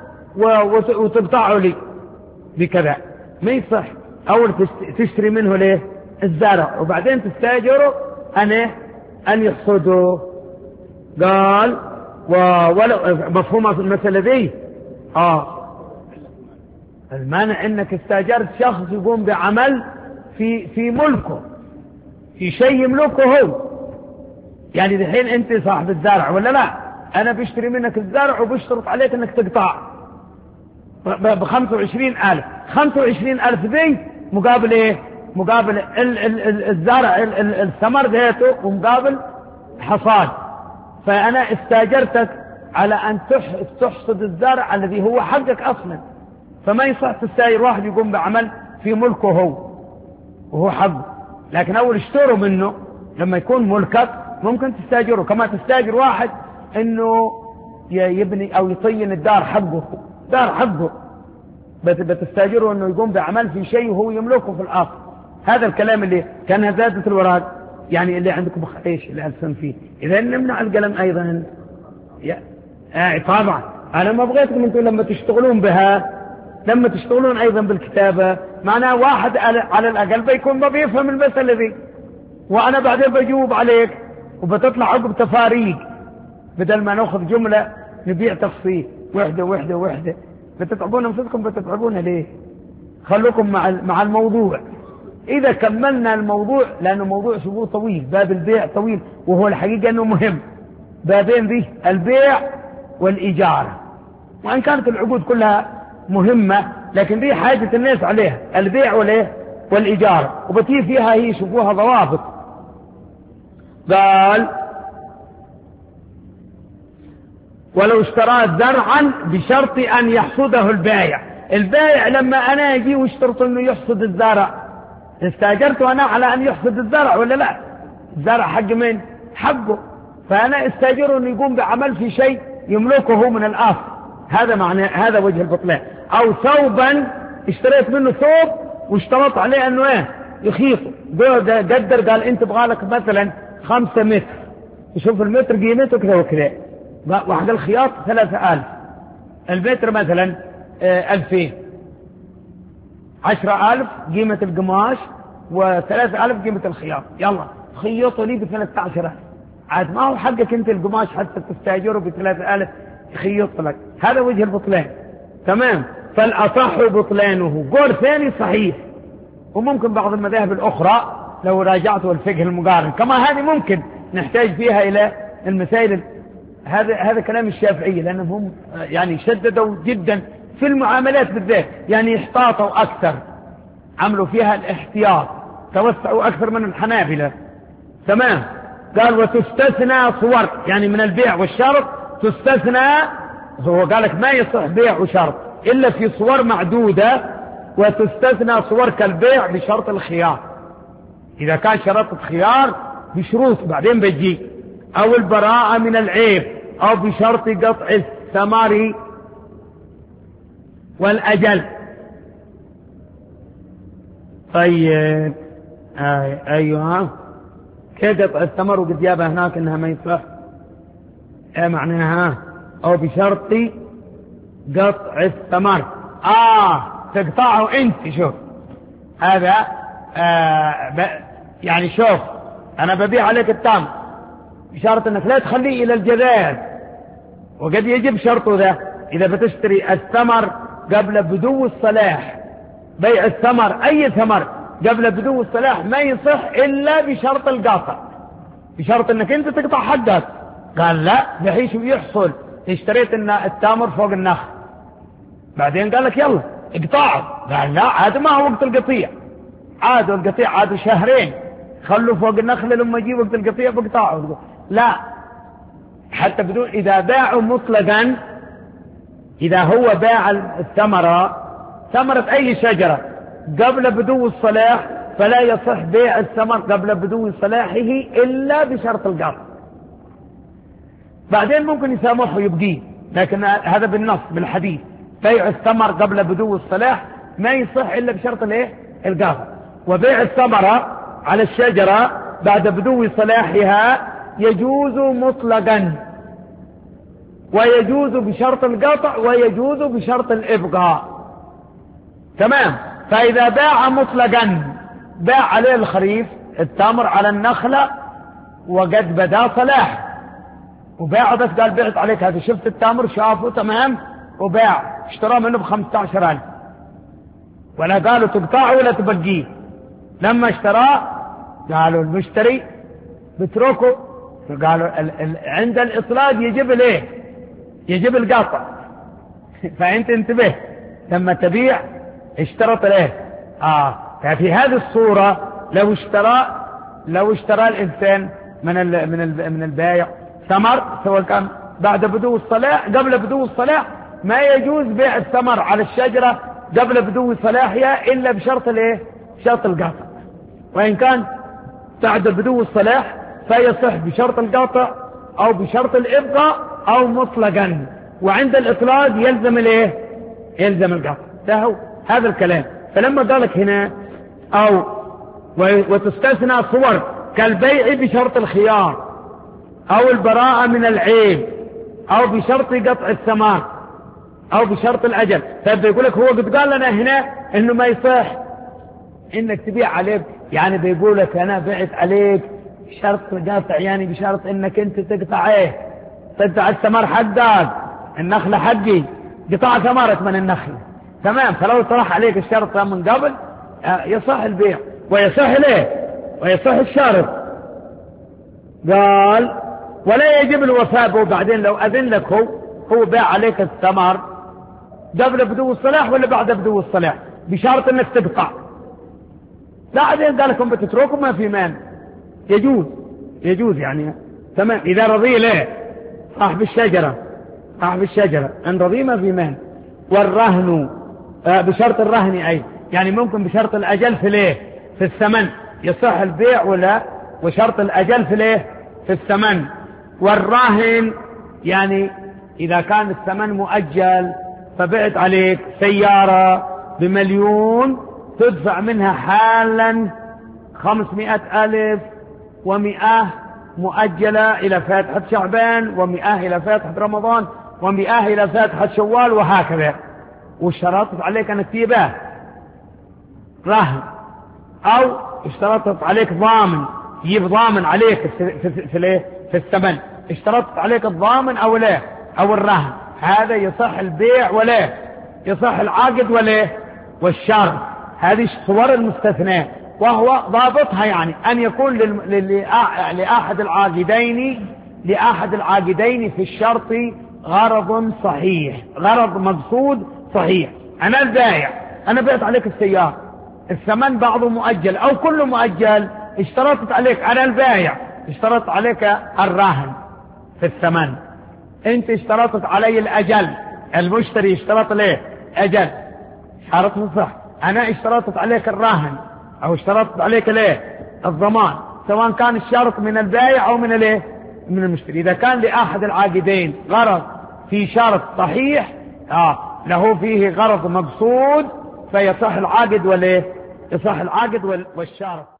وتبطعه لي بكذا، ما يصح. أول تشتري منه ليه الزرع وبعدين تستاجره أن أن يحصده. قال ولو مفهومة في المسألة دي. آه المانع انك استاجرت شخص يقوم بعمل في في ملكه، في شيء يملكه هو. يعني دحين انت صاحب الزرع ولا لا؟ انا بشتري منك الزرع وبشترط عليك انك تقطع بخمسة وعشرين ألف. خمسة وعشرين ألف دي مقابل ايه؟ مقابل ال ال ال الزرع ال ال الثمر ذاته ومقابل حصاد. فانا استاجرتك على ان تحصد الزرع الذي هو حقك اصلا. فما يصح تستاجر واحد يقوم بعمل في ملكه هو وهو حقه. لكن اول اشتروا منه لما يكون ملكك ممكن تستاجره، كما تستاجر واحد انه يبني او يطين الدار حقه، دار حقه بتستاجره انه يقوم بعمل في شيء وهو يملكه في الاصل. هذا الكلام اللي كان زادة الوراق يعني اللي عندكم ايش الالسن فيه. اذا نمنع القلم ايضا يا آه طبعا انا ما بغيتكم انتم لما تشتغلون بها، لما تشتغلون ايضا بالكتابة، معناه واحد على الاقل بيكون ما بيفهم المسألة ذي، وانا بعدين بجاوب عليك وبتطلع عقب تفاريق، بدل ما ناخذ جملة نبيع تفصيل وحدة وحدة وحدة. بتتعبون انفسكم، بتتعبون ليه؟ خلوكم مع مع الموضوع. اذا كملنا الموضوع، لانه موضوع شبوه طويل، باب البيع طويل وهو الحقيقة انه مهم. بابين ذي البيع والاجارة، وان كانت العقود كلها مهمة لكن دي حاجة الناس عليها، البيع والايه والاجارة، وبتي فيها هي شبوها ضوابط. قال ولو اشترى زرعا بشرط ان يحصده البائع. البائع لما انا اجي واشترط انه يحصد الزرع، استاجرته انا على ان يحصد الزرع ولا لا؟ الزرع حق من حقه، فانا استاجره انه يقوم بعمل في شيء يملكه من الاصل. هذا معنى هذا وجه البطلان. او ثوبا اشتريت منه ثوب واشترط عليه انه ايه يخيطه، قدر قال انت بغالك مثلا خمسة متر، يشوف المتر قيمته كذا وكذا، واحد الخياط ثلاثة آلاف، المتر مثلا ألفين، عشرة آلاف قيمة القماش وثلاثة آلاف قيمة الخياط. يلا خيطه لي بثلاثة عشر آلاف، عاد ما هو حقك انت القماش حتى تستاجره بثلاثة آلاف يخيط لك. هذا وجه البطلان. تمام. فالأصح بطلانه. قول ثاني صحيح، وممكن بعض المذاهب الأخرى لو راجعتوا الفقه المقارن كما هذه ممكن نحتاج فيها إلى المسائل. هذا هذا كلام الشافعية، لأنهم هم يعني شددوا جدا في المعاملات بالذات، يعني احتاطوا أكثر، عملوا فيها الاحتياط، توسعوا أكثر من الحنابلة. تمام. قال وتستثنى صور، يعني من البيع والشرط تستثنى. هو قالك ما يصح بيع وشرط إلا في صور معدودة، وتستثنى صور كالبيع بشرط الخيار. إذا كان شرط خيار بشروط بعدين بيجي، أو البراءة من العيب، أو بشرط قطع الثمر والأجل. طيب آه أيوة كيف قطع الثمر وقد جابها هناك إنها ما يصح؟ ايه معناها؟ أو بشرط قطع الثمر. آه تقطعه أنت. شوف هذا آه يعني شوف أنا ببيع عليك التمر بشرط أنك لا تخليه إلى الجذاذ، وقد يجب شرطه ذا إذا بتشتري الثمر قبل بدو الصلاح. بيع الثمر أي ثمر قبل بدو الصلاح ما يصح إلا بشرط القطع، بشرط أنك أنت تقطع حقك. قال لا بحيث يحصل اشتريت ان التمر فوق النخل، بعدين قال لك يلا اقطعه، قال لا عاد ما هو وقت القطيع، عاد القطيع عاد شهرين، خلوا فوق النخل لما يجي وقت القطيع بقطعه. لا، حتى بدون اذا باعوا مطلقا، اذا هو باع الثمرة ثمرة اي شجرة قبل بدو الصلاح فلا يصح بيع الثمر قبل بدو صلاحه الا بشرط القطع. بعدين ممكن يسامحه يبقيه، لكن هذا بالنص بالحديث بيع الثمر قبل بدو الصلاح ما يصح الا بشرط الايه القطع. وبيع الثمرة على الشجرة بعد بدو صلاحها يجوز مطلقا، ويجوز بشرط القطع، ويجوز بشرط الإبقاء. تمام. فإذا باع مطلقا، باع عليه الخريف التمر على النخلة وقد بدا صلاح، وباع بس قال بعت عليك هذا، شفت التمر شافه تمام وباع، اشتراه منه بخمسة عشر ألف، ولا قالوا تقطعه ولا تبقيه. لما اشتراه قالوا المشتري بتركه، قالوا ال ال عند الإطلاق يجب الايه يجب القطع. فانت انتبه لما تبيع اشترط الايه اه ففي هذه الصورة لو اشترى لو اشترى الانسان من ال من ال من البائع ثمر، سواء كان بعد بدو الصلاح قبل بدو الصلاح، ما يجوز بيع الثمر على الشجرة قبل بدو صلاحها الا بشرط الايه شرط القطع. وان كان بعد بدو الصلاح فيصح بشرط القطع او بشرط الابقاء او مطلقا، وعند الاطلاق يلزم الايه يلزم القطع. ده هو هذا الكلام. فلما قالك هنا او وتستثنى صور كالبيع بشرط الخيار او البراءة من العيب او بشرط قطع الثمار او بشرط الاجل، فبيقول لك هو قد قال لنا هنا انه ما يصح انك تبيع عليك، يعني بيقول لك انا بعت عليك شرط قاطع، يعني بشرط انك انت تقطع ايه تقطع الثمر حقك، النخلة حقي، قطع ثمرة من النخلة. تمام. فلو طرح عليك الشرط من قبل يصح البيع ويصح ليه ويصح الشرط. قال ولا يجب الوفاء به. بعدين لو اذن لك هو هو باع عليك الثمر قبل بدو الصلاح ولا بعد بدو الصلاح بشرط انك تقطع، بعدين قال لكم بتتركوا ما في مانع، يجوز يجوز يعني. تمام. اذا رضي له صاحب الشجرة صاحب الشجرة ان رضي ما في مانع. والرهن آه بشرط الرهن اي، يعني ممكن بشرط الاجل في الايه في الثمن يصح البيع ولا، وشرط الاجل في الايه في الثمن. والرهن يعني اذا كان الثمن مؤجل، فبعت عليك سيارة بمليون تدفع منها حالا خمسمائة ألف ومئة مؤجلة إلى فاتحة شعبان، ومئة إلى فاتحة رمضان، ومئة إلى فاتحة شوال، وهكذا، واشترطت عليك أن تجيبه رهن، أو اشترطت عليك ضامن يجيب ضامن عليك في, في, في, في الثمن، اشترطت عليك الضامن أو لا أو الرهن، هذا يصح البيع ولا يصح العقد ولا والشرط. هذه صور المستثناء، وهو ضابطها يعني أن يكون لأحد العاقدين لأحد العاقدين في الشرط غرض صحيح، غرض مقصود صحيح. أنا البائع أنا بعت عليك السيارة، الثمن بعضه مؤجل أو كله مؤجل، اشترطت عليك أنا البائع اشترطت عليك الرهن في الثمن، أنت اشترطت علي الأجل، المشتري اشترط ليه أجل، شرط صح. أنا اشترطت عليك الرهن أو اشترطت عليك ليه الضمان، سواء كان الشرط من البائع أو من الايه من المشتري. إذا كان لأحد العاقدين غرض في شرط صحيح آه له فيه غرض مقصود، فيصح العاقد ولا يصح العاقد والشرط.